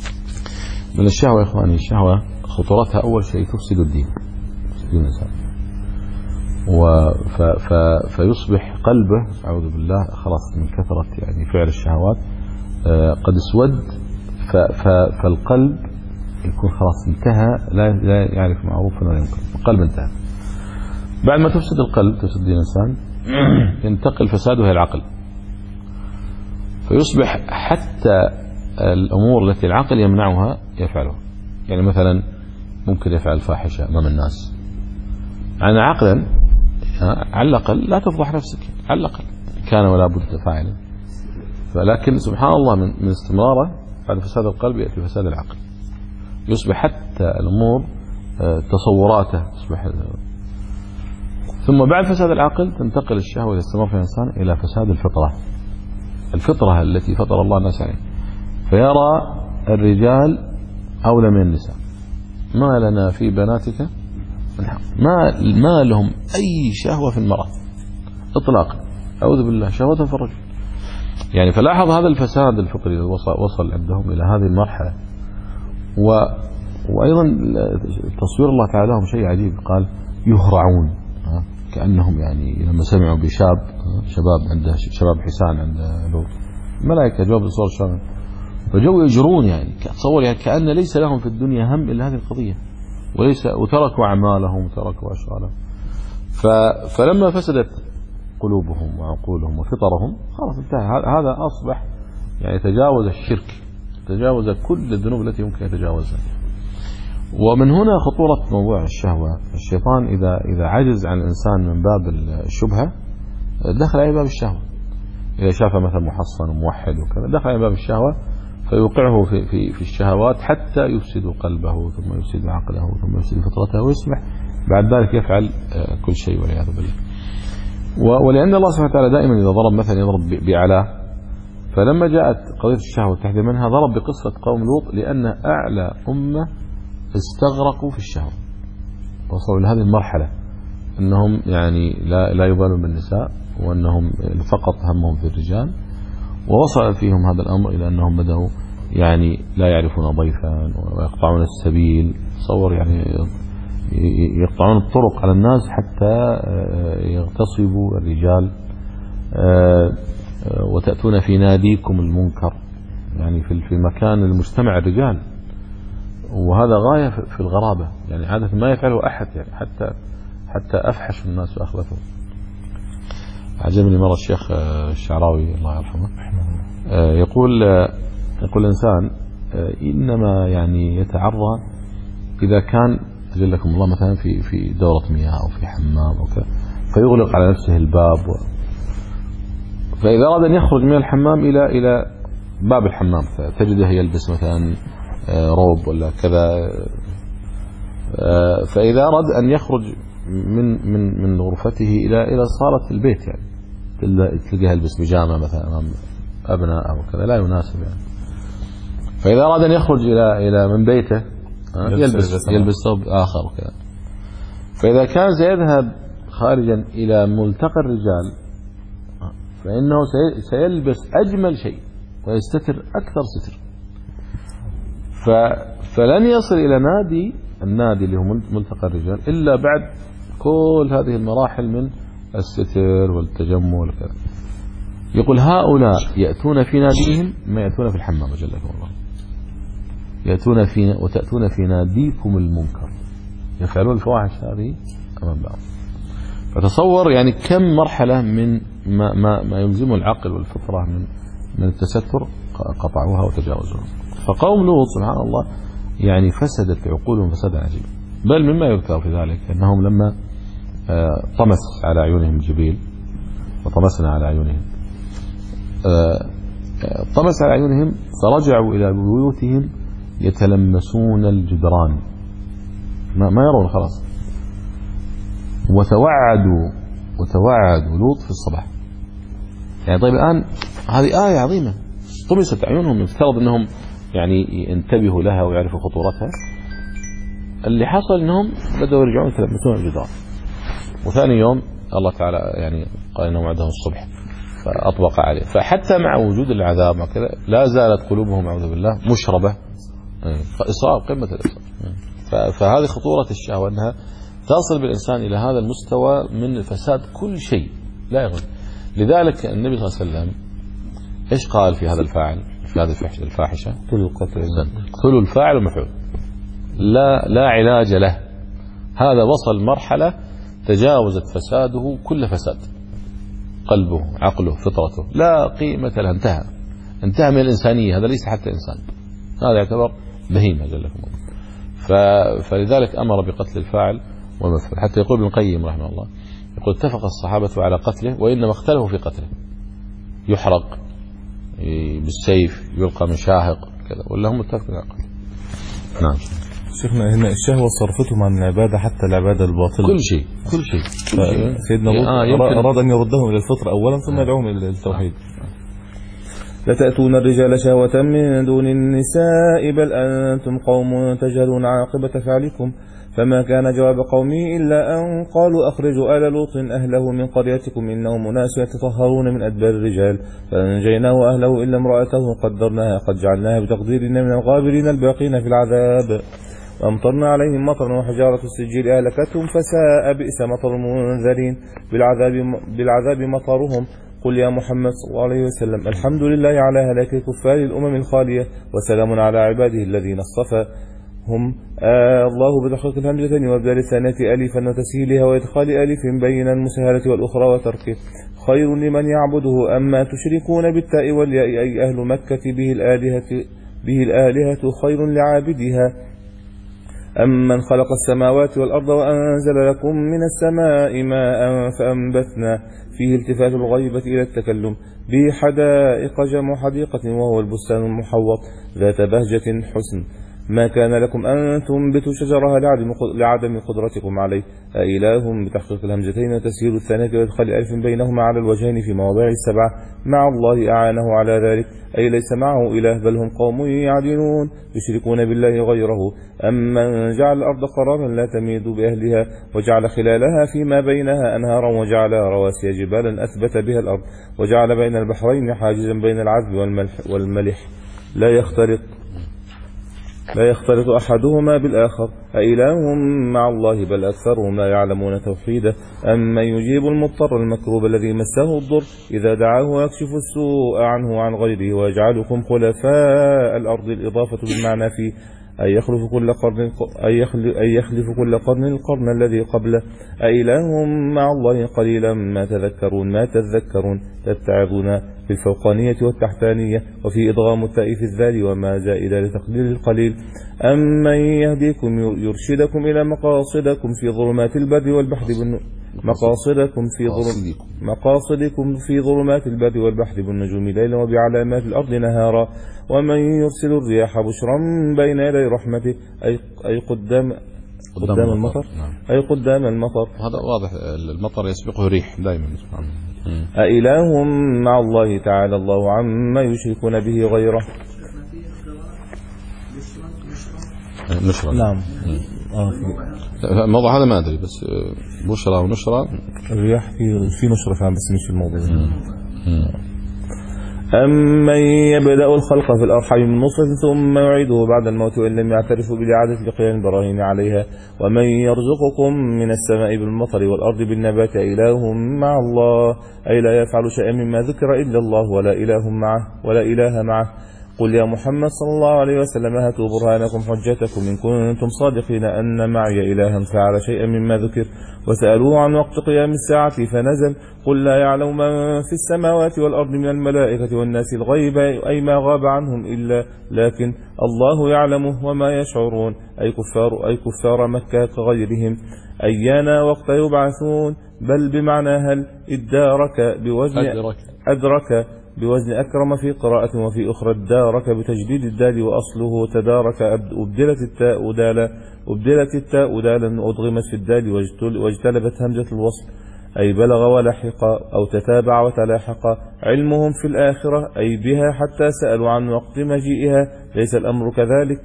S2: من الشهوة يا إخواني الشهوة خطورتها أول شيء تفسد الدين تفسد الإنسان فيصبح قلبه أعوذ بالله خلاص من كثرة يعني فعل الشهوات قد اسود فالقلب يكون خلاص انتهى لا لا يعرف معروفا ولا ينكر. القلب انتهى. بعد ما تفسد القلب تفسد الإنسان ينتقل فساده إلى العقل فيصبح حتى الأمور التي العقل يمنعها يفعلها. يعني مثلا ممكن يفعل فاحشة أمام الناس يعني عقلا على الأقل لا تفضح نفسك على الأقل كان ولا بد فاعلا. فلكن سبحان الله من, من استمراره بعد فساد القلب يأتي فساد العقل يصبح حتى الأمور تصوراته تصبح. ثم بعد فساد العقل تنتقل الشهوة إذا استمر في الإنسان إلى فساد الفطرة الفطرة التي فطر الله الناس عليه فيرى الرجال أولى من النساء ما لنا في بناتك ما ما لهم أي شهوة في المرأة إطلاقا أعوذ بالله شهوة في الرجل. يعني فلاحظ هذا الفساد الفطري وصل, وصل عندهم إلى هذه المرحلة. و وأيضا تصوير الله تعالى لهم شيء عجيب قال يهرعون كأنهم يعني لما سمعوا بشاب شباب عنده شباب حسان عند لوط ملائكة جواب بصور الشام فجوا يجرون يعني تصور يعني كأن ليس لهم في الدنيا هم إلا هذه القضية وليس وتركوا أعمالهم وتركوا أشغالهم. فلما فسدت قلوبهم وعقولهم وفطرهم خلاص انتهى. هذا أصبح يعني تجاوز الشرك تجاوز كل الذنوب التي يمكن يتجاوزها. ومن هنا خطورة موضوع الشهوة. الشيطان إذا إذا عجز عن الإنسان من باب الشبهة دخل على باب الشهوة. إذا شاف مثلا محصن وموحد وكذا دخل على باب الشهوة فيوقعه في في في الشهوات حتى يفسد قلبه ثم يفسد عقله ثم يفسد فطرته ويصبح بعد ذلك يفعل كل شيء والعياذ بالله. ولأن الله سبحانه وتعالى دائما إذا ضرب مثلا يضرب بأعلاه فلما جاءت قضية الشهوة والتحذير منها ضرب بقصة قوم لوط لأن أعلى أمة استغرقوا في الشهوة وصلوا لهذه المرحلة أنهم يعني لا لا يبالون بالنساء وأنهم فقط همهم في الرجال. ووصل فيهم هذا الأمر إلى أنهم بدأوا يعني لا يعرفون ضيفا ويقطعون السبيل. تصور يعني يقطعون الطرق على الناس حتى يغتصبوا الرجال. وتأتون في ناديكم المنكر، يعني في مكان المجتمع الرجال، وهذا غاية في الغرابة، يعني عادة ما يفعله أحد، يعني حتى حتى أفحش الناس وأخبثهم. عجبني مرة الشيخ الشعراوي الله يرحمه يقول يقول الإنسان إنما يعني يتعرى إذا كان أجلكم الله مثلا في في دورة مياه أو في حمام أو كذا، فيغلق على نفسه الباب، فإذا أراد أن يخرج من الحمام إلى إلى باب الحمام تجده يلبس مثلا روب ولا كذا، فإذا أراد أن يخرج من من من غرفته إلى إلى صالة البيت، يعني تلقاه يلبس بيجامة مثلا أمام أبناء أو كذا، لا يناسب يعني. فإذا أراد أن يخرج إلى إلى من بيته يلبس يلبس ثوب آخر وكذا. فإذا كان سيذهب خارجا إلى ملتقى الرجال فإنه سيلبس أجمل شيء ويستتر أكثر ستر، فلن يصل إلى نادي النادي اللي هو ملتقى الرجال إلا بعد كل هذه المراحل من الستر والتجمل وكذا. يقول هؤلاء يأتون في ناديهم ما يأتون في الحمام جلكم الله، يأتون في وتأتون في ناديكم المنكر، يفعلون الفواحش هذه أمام بعض. فتصور يعني كم مرحلة من ما ما, ما يلزم العقل والفطرة من من التستر قطعوها وتجاوزوها. فقوم لوط سبحان الله يعني فسدت عقولهم فسادا عجيبا. بل مما يذكر في ذلك أنهم لما طمس على عيونهم جبيل وطمسنا على عيونهم، طمس على عيونهم فرجعوا إلى بيوتهم يتلمسون الجدران، ما, ما يرون خلاص. وتوعدوا وتوعدوا لوط في الصباح. يعني طيب الآن هذه آية عظيمة، طمست عيونهم، يفترض أنهم يعني ينتبهوا لها ويعرفوا خطورتها. اللي حصل أنهم بدأوا يرجعون يتلمسون الجدران. وثاني يوم الله تعالى يعني قال إنه وعدهم الصبح فأطبق عليه. فحتى مع وجود العذاب وكذا لا زالت قلوبهم أعوذ بالله مشربة، إصرار قمة الإصرار. فهذه خطورة الشهوة، أنها تصل بالإنسان إلى هذا المستوى من فساد كل شيء لا يغني. لذلك النبي صلى الله عليه وسلم إيش قال في هذا الفاعل في هذه الفاحشة؟
S3: اقتلوا القتل،
S2: اقتلوا الفاعل ومفعول، لا لا علاج له. هذا وصل مرحلة تجاوزت فساده كل فساد، قلبه عقله فطرته لا قيمة له، انتهى انتهى من الإنسانية، هذا ليس حتى إنسان، هذا يعتبر بهيمة جلكم الله. فلذلك أمر بقتل الفاعل والمفعول. حتى يقول ابن القيم رحمه الله يقول اتفق الصحابة على قتله، وإنما اختلفوا في قتله، يحرق بالسيف يلقى من شاهق كذا، ولا هم متفقون على قتله. نعم
S3: شيخنا هنا الشهوة صرفتهم عن العبادة حتى العبادة الباطلة،
S2: كل شيء كل شيء, كل شيء.
S3: سيدنا لوط آه أراد أن يردهم إلى الفطرة أولا ثم يدعوهم إلى التوحيد. لتأتون الرجال شهوة من دون النساء بل أنتم قوم تجهلون عاقبة فعلكم. فما كان جواب قومه إلا أن قالوا أخرجوا آل لوط أهله من قريتكم إنهم أناس يتطهرون من أدبار الرجال. فأنجيناه وأهله إلا امرأته قدرناها قد جعلناها بتقديرنا من الغابرين الباقين في العذاب. وأمطرنا عليهم مطرا وحجارة السجيل أهلكتهم فساء بئس مطر المنذرين. بالعذاب, بالعذاب مطرهم. قل يا محمد صلى الله عليه وسلم الحمد لله على هلاك الكفار الأمم الخالية وسلام على عباده الذين اصطفى. هم آه الله بتحقيق الهمزتين وابدال الثانية ألفا وتسهيلها وإدخال ألف بين المسهلة والأخرى وتركه. خير لمن يعبده. أما تشركون بالتاء والياء أي أهل مكة به الآلهة, به الآلهة خير لعابدها. أمن خلق السماوات والأرض وأنزل لكم من السماء ماء فأنبتنا فيه التفات الغيبة إلى التكلم به حدائق جمع حديقة وهو البستان المحوط ذات بهجة حسن. ما كان لكم أن تنبتوا شجرها لعدم قدرتكم عليه. أإله بتحقيق الهمزتين وتسهيل الثانية وإدخال ألف بينهما على الوجهين في مواضع السبعة مع الله أعانه على ذلك أي ليس معه إله بل هم قوم يعدلون يشركون بالله غيره. أمن جعل الأرض قرارا لا تميد بأهلها وجعل خلالها فيما بينها أنهارا وجعل رواسي جبالا أثبت بها الأرض وجعل بين البحرين حاجزا بين العذب والملح, والملح لا يختلط لا يختلط أحدهما بالآخر. أإله مع الله بل أكثرهم لا يعلمون توحيده. أمن يجيب المضطر المكروب الذي مسه الضر إذا دعاه ويكشف السوء عنه وعن غيره ويجعلكم خلفاء الأرض. الإضافة بالمعنى في أي يخلف كل قرن أي يخلف, أي يخلف كل قرن القرن الذي قبله. أإله مع الله قليلا ما تذكرون ما تذكرون تتعظون في الفوقانية والتحتانية وفي إدغام التاء في الذال وما زائدة لتقليل القليل. أمن يهديكم يرشدكم إلى مقاصدكم في ظلمات البر والبحر بالن... مقاصدكم في ظلم مقاصدكم في ظلمات البر والبحر بالنجوم ليلا وبعلامات الأرض نهارا. ومن يرسل الرياح بشرا بين يدي رحمته أي أي قدام قدام المطر أي قدام المطر.
S2: هذا واضح، المطر يسبقه ريح دائما.
S3: أإله مع الله تعالى الله عما يشركون به غيره.
S2: نشرة
S3: نعم. آه
S2: الموضوع هذا ما أدري، بس بشرة ونشرة.
S3: الرياح في في نشرة فهم، بس مش في الموضوع. أمن يبدأ الخلق في الأرحام من نطفة ثم يعيده بعد الموت وإن لم يعترفوا بالإعادة لقيام البراهين عليها. ومن يرزقكم من السماء بالمطر والأرض بالنبات إله مع الله أي لا يفعل شيئا مما ذكر إلا الله ولا إله معه ولا إله معه. قل يا محمد صلى الله عليه وسلم هاتوا برهانكم حجتكم إن كنتم صادقين أن معي إلها فعل شيئا مما ذكر. وسألوه عن وقت قيام الساعة فنزل قل لا يعلم من في السماوات والأرض من الملائكة والناس الغيب أي ما غاب عنهم إلا لكن الله يعلمه وما يشعرون أي كفار, أي كفار مكة كغيرهم. أيانا وقت يبعثون بل بمعنى هل ادارك بوزن
S2: أدرك,
S3: أدرك بوزن أكرم في قراءة وفي أخرى الدارك بتجديد الدال وأصله تدارك أبدلت التاء دالا أبدلت التاء دالا أدغمت في الدال واجتلبت همزة الوصل أي بلغ ولحق أو تتابع وتلاحق. علمهم في الآخرة أي بها حتى سألوا عن وقت مجيئها ليس الأمر كذلك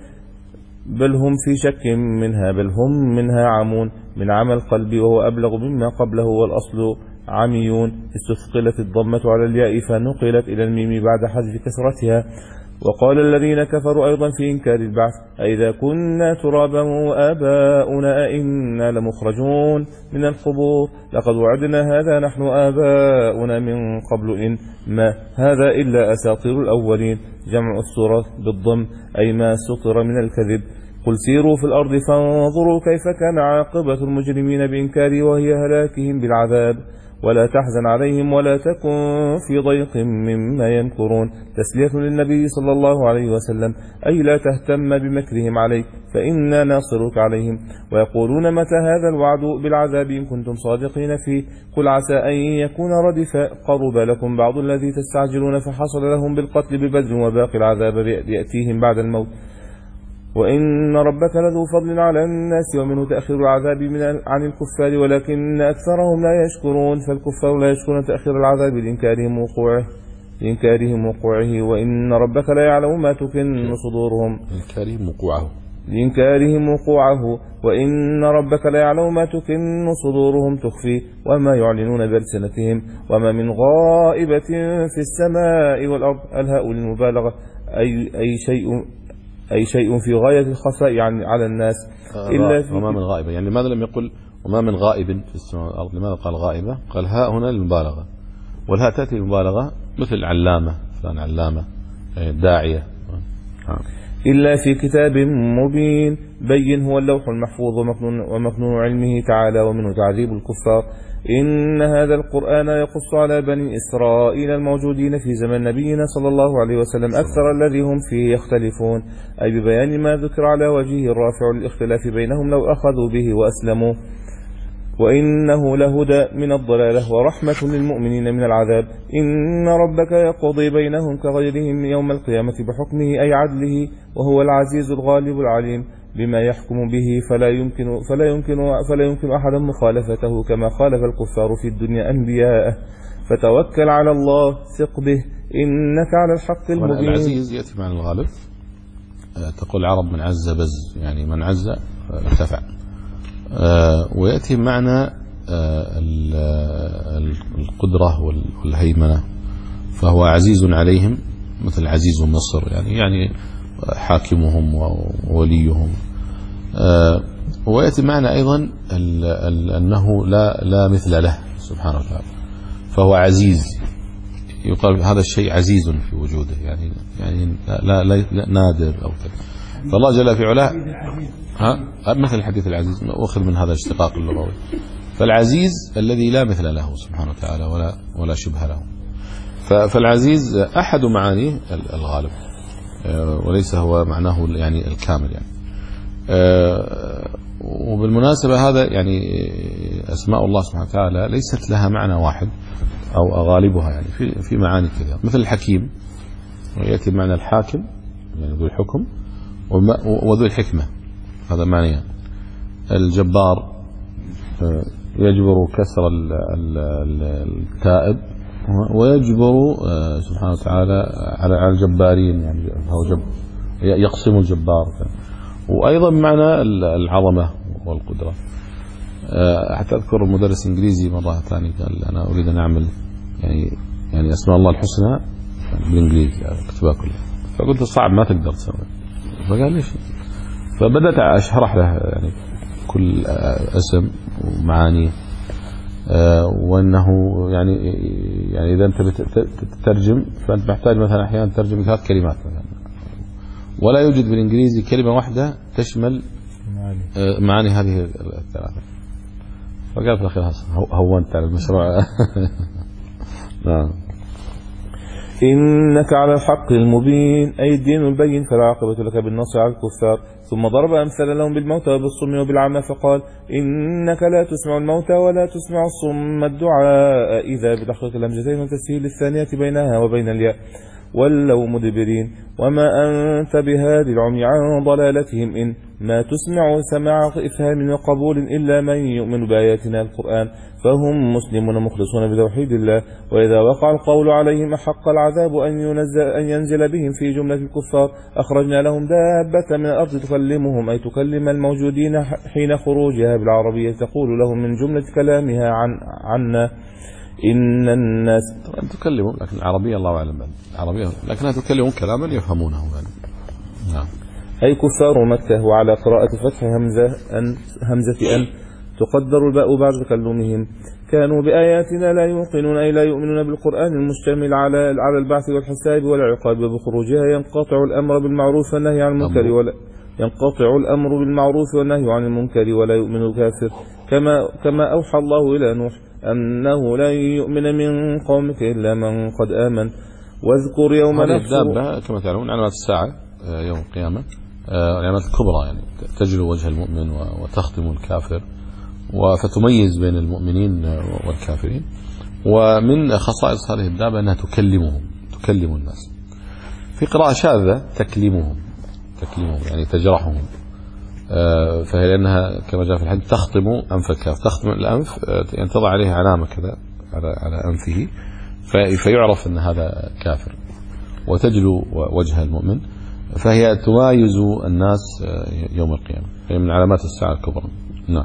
S3: بل هم في شك منها بل هم منها عمون من عمى القلب وهو أبلغ مما قبله والأصل عميون. استثقلت الضمة على الياء فنقلت إلى الميم بعد حذف كسرتها. وقال الذين كفروا أيضا في إنكار البعث أئذا كنا ترابا وآباؤنا أئنا لمخرجون من القبور لقد وعدنا هذا نحن آباؤنا من قبل إن ما هذا إلا أساطير الأولين. جمع السورة بالضم أي ما سطر من الكذب. قل سيروا في الأرض فانظروا كيف كان عاقبة المجرمين بإنكاري وهي هلاكهم بالعذاب ولا تحزن عليهم ولا تكن في ضيق مما يمكرون. تسلية للنبي صلى الله عليه وسلم أي لا تهتم بمكرهم عليك فإنا ناصرك عليهم. ويقولون متى هذا الوعد بالعذاب إن كنتم صادقين فيه قل عسى أن يكون ردفا قرب لكم بعض الذي تستعجلون فحصل لهم بالقتل ببدر وباقي العذاب يأتيهم بعد الموت. وإن ربك لذو فضل على الناس ومنه تأخير العذاب من عن الكفار ولكن أكثرهم لا يشكرون. فالكفار لا يشكرون تأخير العذاب لإنكارهم وقوعه لإنكارهم وقوعه. وإن ربك لا يعلم ما تكن صدورهم
S2: لإنكارهم وقوعه
S3: لإنكارهم وقوعه. وإن ربك لا يعلم ما تكن صدورهم تخفي وما يعلنون بألسنتهم. وما من غائبة في السماء والأرض الهاء للمبالغة أي, أي شيء أي شيء في غاية الخفاء يعني على الناس
S2: إلا في وما من غائبة. يعني لماذا لم يقل وما من غائب في السماء والأرض؟ لماذا قال غائبة؟ قال هاء هنا للمبالغة والهاء تأتي للمبالغة مثل علامة فلان علامة داعية.
S3: إلا في كتاب مبين بين هو اللوح المحفوظ ومكنون, ومكنون علمه تعالى ومنه تعذيب الكفار. إن هذا القرآن يقص على بني إسرائيل الموجودين في زمن نبينا صلى الله عليه وسلم أكثر الذي هم فيه يختلفون أي ببيان ما ذكر على وجهه الرافع للاختلاف بينهم لو أخذوا به وأسلموا. وإنه لهدى من الضلالة ورحمة للمؤمنين من العذاب. إن ربك يقضي بينهم كغيرهم يوم القيامة بحكمه أي عدله وهو العزيز الغالب العليم بما يحكم به فلا يمكن فلا يمكن فلا يمكن أحد مخالفته كما خالف الكفار في الدنيا أنبياءه. فتوكل على الله ثق به إنك على الحق المبين.
S2: العزيز يأتي مع الغالب. تقول العرب من عز بز يعني من عز ارتفع. ويأتي معنى القدرة والهيمنة فهو عزيز عليهم مثل عزيز مصر يعني يعني حاكمهم ووليهم. ويأتي معنا أيضا أنه لا لا مثل له سبحانه وتعالى، فهو عزيز، يقال هذا الشيء عزيز في وجوده، يعني يعني لا, لا, لا نادر أو كذا. فالله جل في علاه ها مثل الحديث العزيز أخذ من هذا الاشتقاق اللغوي. فالعزيز الذي لا مثل له سبحانه وتعالى ولا ولا شبه له. فالعزيز أحد معانيه الغالب، وليس هو معناه يعني الكامل يعني. وبالمناسبة هذا يعني أسماء الله سبحانه وتعالى ليست لها معنى واحد أو غالبها، يعني في في معاني كثيرة. مثل الحكيم يأتي معنى الحاكم يعني ذو الحكم وذو الحكمة، هذا معنى. الجبار يجبر كسر التائب ويجبر سبحانه وتعالى على الجبارين، يعني هو جب يقسم الجبار. وأيضا معنى العظمة والقدرة. حتى أذكر المدرس الإنجليزي مرة ثانية قال أنا أريد أن أعمل يعني يعني أسماء الله الحسنى بالإنجليزي أكتبها كلها، فقلت صعب ما تقدر تسوي. فقال ليش؟ فبدأت أشرح له يعني كل اسم ومعانيه، وأنه يعني يعني إذا أنت بتترجم فأنت محتاج مثلا أحيانا تترجم ثلاث كلمات مثلا، ولا يوجد بالإنجليزي كلمة واحدة تشمل معاني هذه الثلاثة. فقال في الأخير هونت على المشروع. نعم.
S3: إنك على الحق المبين، أي الدين البين، فلا عاقبة لك بالنصر على الكفار. ثم ضرب أمثال لهم بالموتى وبالصم وبالعمى فقال إنك لا تسمع الموتى ولا تسمع الصم الدعاء إذا بتحقيق الهمزتين وتسهيل الثانية بينها وبين الياء ولوا مدبرين. وما أنت بهادي العمي عن ضلالتهم، إن ما تسمع سماع إفهام وقبول إلا من يؤمن بآياتنا القرآن فهم مسلمون مخلصون بتوحيد الله. وإذا وقع القول عليهم حق العذاب أن ينزل, أن ينزل بهم في جملة الكفار أخرجنا لهم دابة من الأرض تكلمهم، أي تكلم الموجودين حين خروجها بالعربية تقول لهم من جملة كلامها عن عنا إن الناس
S2: تكلمون، لكن العربية الله أعلم العربية لكنها تكلمون كلاما يفهمونه يعني. نعم.
S3: أي كفار مكة. وعلى قراءة فتح همزة أن همزة أن تقدر الباء بعد تكلمهم. كانوا بآياتنا لا يوقنون، أي لا يؤمنون بالقرآن المشتمل على على البعث والحساب والعقاب وبخروجها ينقطع الأمر بالمعروف والنهي عن المنكر ولا ينقطع الأمر بالمعروف والنهي عن المنكر ولا يؤمن الكافر. كما كما أوحى الله إلى نوح أنه لا يؤمن من قومك إلا من قد آمن. واذكر يوم
S2: نحشر كما تعلمون علامات الساعة يوم القيامة، العلامات الكبرى يعني تجلو وجه المؤمن وتختم الكافر فتميز بين المؤمنين والكافرين. ومن خصائص هذه الدابة أنها تكلمهم تكلم الناس. في قراءة شاذة تكلمهم تكلمهم يعني تجرحهم، فهي لأنها كما جاء في الحديث تخطم أنف الكافر، تخطم الأنف يعني تضع عليه علامة كذا على على أنفه فيعرف أن هذا كافر، وتجلو وجه المؤمن، فهي تمايز الناس يوم القيامة، هي من علامات الساعة الكبرى. نعم.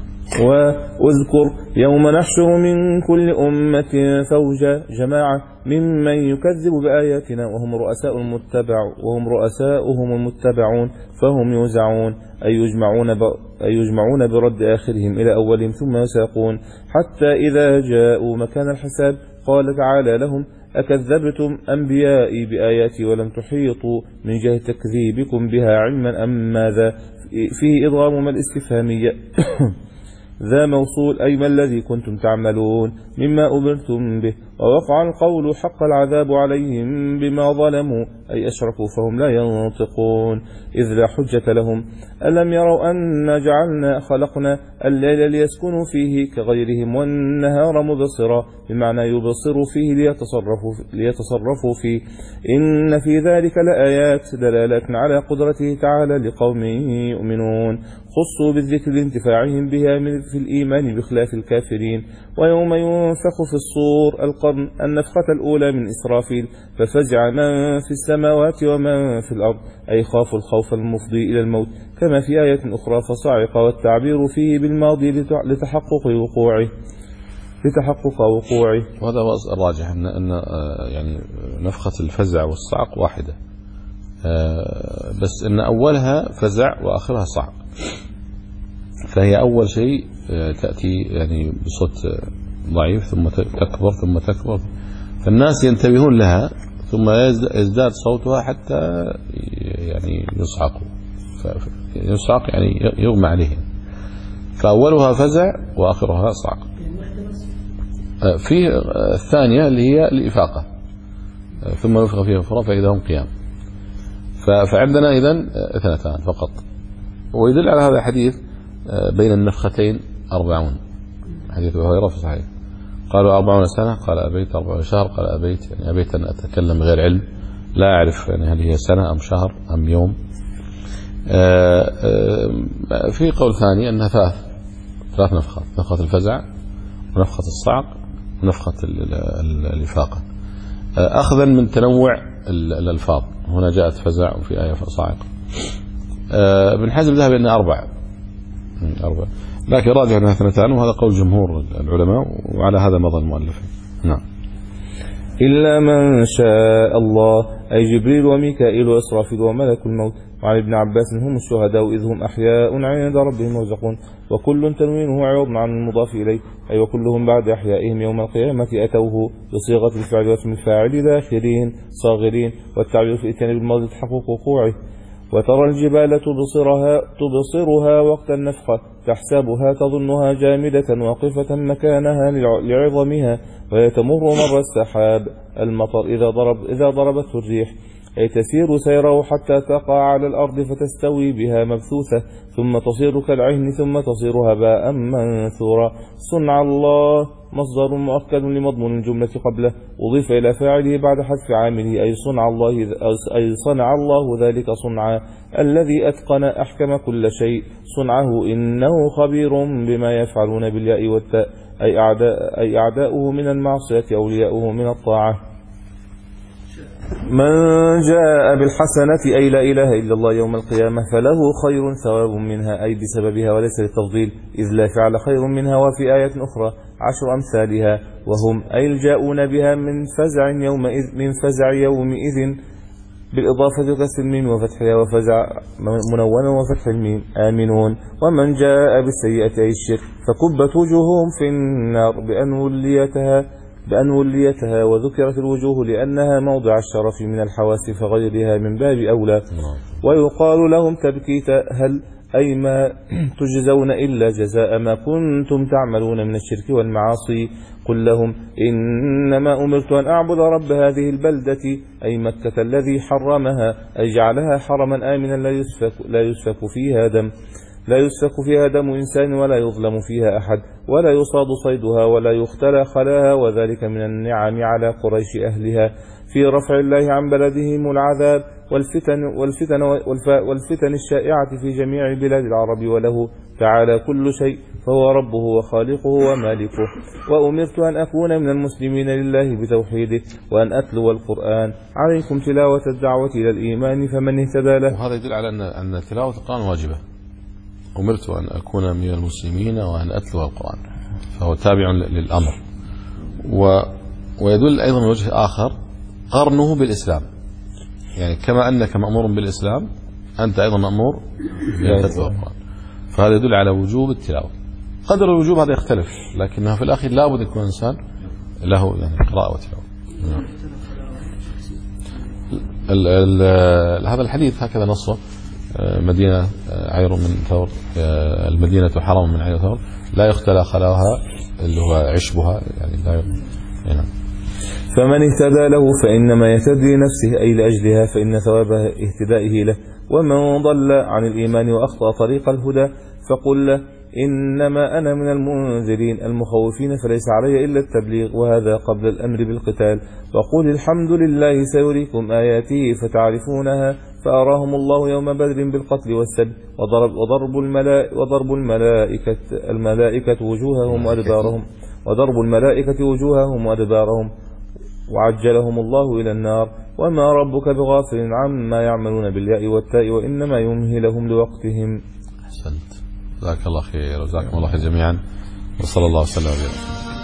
S3: واذكر يوم نحشر من كل أمة فوجا جماعة ممن يكذب بآياتنا وهم رؤساء المتبع وهم رؤساؤهم المتبعون فهم يوزعون، أي يجمعون أي يجمعون برد آخرهم إلى أولهم ثم يساقون حتى إذا جاءوا مكان الحساب قال تعالى لهم أكذبتم أنبيائي بآياتي ولم تحيطوا من جهة تكذيبكم بها علما أم ماذا؟ فيه إضغام ما الاستفهامية ذا موصول، أي ما الذي كنتم تعملون مما أمرتم به. ووقع القول حق العذاب عليهم بما ظلموا، أي أشركوا فهم لا ينطقون إذ لا حجة لهم. ألم يروا أن جعلنا خلقنا الليل ليسكنوا فيه كغيرهم والنهار مبصرا، بمعنى يبصروا فيه ليتصرفوا, ليتصرفوا فيه. إن في ذلك لآيات دلالات على قدرته تعالى لقوم يؤمنون خصوا بالذكر لانتفاعهم بها في الإيمان بخلاف الكافرين. ويوم ينفخ في الصور القرن النفخة الأولى من إسرافيل ففزع من في السماوات ومن في الأرض، أي خافوا الخوف المفضي إلى الموت، كما في آية أخرى فصعق، والتعبير فيه بالماضي لتحقق وقوعه لتحقق وقوعه.
S2: وهذا هو الراجح أن أن يعني نفخة الفزع والصعق واحدة، بس إن أولها فزع وآخرها صعق. فهي أول شيء تأتي يعني بصوت ضعيف ثم تكبر ثم تكبر، فالناس ينتبهون لها ثم يزداد صوتها حتى يعني يصعقوا، يصعق يعني يغمى عليهم. فأولها فزع وآخرها صعق. في الثانية اللي هي الإفاقة، ثم نفخ فيها أخرى فإذا هم قيام. فعندنا إذن اثنتان فقط. ويدل على هذا الحديث بين النفختين أربعون، حديث أبي هريرة في صحيح. قالوا أربعون سنة، قال أبيت أربعون شهر، قال أبيت يعني أبيت أن أتكلم غير علم، لا أعرف يعني هل هي سنة أم شهر أم يوم. في قول ثاني أنها ثلاث ثلاث نفخات، نفخة الفزع ونفخة الصعق ونفخة الإفاقة، أخذا من تنوع الألفاظ. هنا جاءت فزع وفي آية صاعق. ابن حزم ذهب إلى أربع أربع لكن راجح أنها اثنتان، وهذا قول جمهور العلماء، وعلى هذا مضى المؤلف. نعم.
S3: إلا من شاء الله، أي جبريل وميكائيل وإسرافيل وملك الموت. وعن ابن عباس هم الشهداء إذ هم أحياء عند ربهم يرزقون، وكل تنوينه عوض عن المضاف إليه، أي وكلهم بعد أحيائهم يوم القيامة أتوه بصيغة الفعل واسم الفاعل داخرين صاغرين، والتعبير في إتيان بالماضي تحقق وقوعه. وترى الجبال تبصرها, تبصرها وقت النفخة، تحسبها تظنها جامدة واقفة مكانها لعظمها، وهي تمر مر السحاب المطر إذا, ضرب إذا ضربته الريح، أي تسير سيره حتى تقع على الأرض فتستوي بها مبثوثة، ثم تصير كالعهن ثم تصير هباء منثورا. صنع الله مصدر مؤكد لمضمون الجملة قبله، أضيف إلى فاعله بعد حذف عامله، أي صنع الله أي صنع الله ذلك صنعا، الذي أتقن أحكم كل شيء صنعه، إنه خبير بما يفعلون بالياء والتاء، أي أعداء أي أعداؤه من المعصية أولياؤه من الطاعة. من جاء بالحسنة أي لا إله إلا الله يوم القيامة فله خير ثواب منها، أي بسببها وليس للتفضيل، إذ لا فعل خير منها. وفي آية أخرى عشر أمثالها، وهم أي الجاؤون بها من فزع يومئذ من فزع يومئذ بالإضافة كسر الميم وفتحها، وفزع منونا وفتح الميم آمنون. ومن جاء بالسيئة أي الشرك فكبت وجوههم في النار بأن وليتها بأن وليتها وذكرت الوجوه لأنها موضع الشرف من الحواس فغيرها من باب أولى. ويقال لهم تبكيتا هل أي ما تجزون إلا جزاء ما كنتم تعملون من الشرك والمعاصي. قل لهم إنما أمرت أن أعبد رب هذه البلدة أي مكة الذي حرمها، أي جعلها حرما آمنا لا يسفك, لا يسفك فيها دم لا يسفك فيها دم إنسان ولا يظلم فيها أحد ولا يصاد صيدها ولا يختلى خلاها، وذلك من النعم على قريش أهلها في رفع الله عن بلدهم العذاب والفتن, والفتن, والفتن الشائعة في جميع بلاد العرب، وله تعالى كل شيء فهو ربه وخالقه ومالكه. وأمرت أن أكون من المسلمين لله بتوحيده وأن أتلو القرآن، عليكم تلاوة الدعوة إلى الإيمان فمن اهتدى له.
S2: وهذا يدل على أن تلاوة القرآن واجبة. أمرت أن أكون من المسلمين وأن أتلو القرآن، فهو تابع للأمر. و... ويدل أيضا من وجه آخر قرنه بالإسلام، يعني كما أنك مأمور بالإسلام أنت أيضا مأمور بأن تتلو القرآن، فهذا يدل على وجوب التلاوة. قدر الوجوب هذا يختلف، لكنها في الأخير لا بد يكون إنسان له يعني قراءة وتلاوة. ال... ال... هذا الحديث هكذا نصه: مدينة عير من ثور، المدينة حرم من عير ثور لا يختلى خلاها اللي هو عشبها، يعني لا يعني.
S3: فمن اهتدى له فإنما يهتدي لنفسه أي لأجلها، فإن ثواب اهتدائه له. ومن ضل عن الإيمان وأخطأ طريق الهدى فقل له إنما أنا من المنذرين المخوفين فليس علي إلا التبليغ، وهذا قبل الأمر بالقتال. وقل الحمد لله سيريكم آياته فتعرفونها، فأراهم الله يوم بدر بالقتل والسب وضرب, وضرب, الملائكة وضرب الملائكة, الملائكة وجوههم وأدبارهم وضرب الملائكة وجوههم وأدبارهم وعجلهم الله إلى النار. وما ربك بغافل عما يعملون بالياء والتاء، وإنما يمهلهم لوقتهم.
S2: أحسنت، جزاك الله خير وجزاكم الله خير جميعا، وصلى الله وسلم على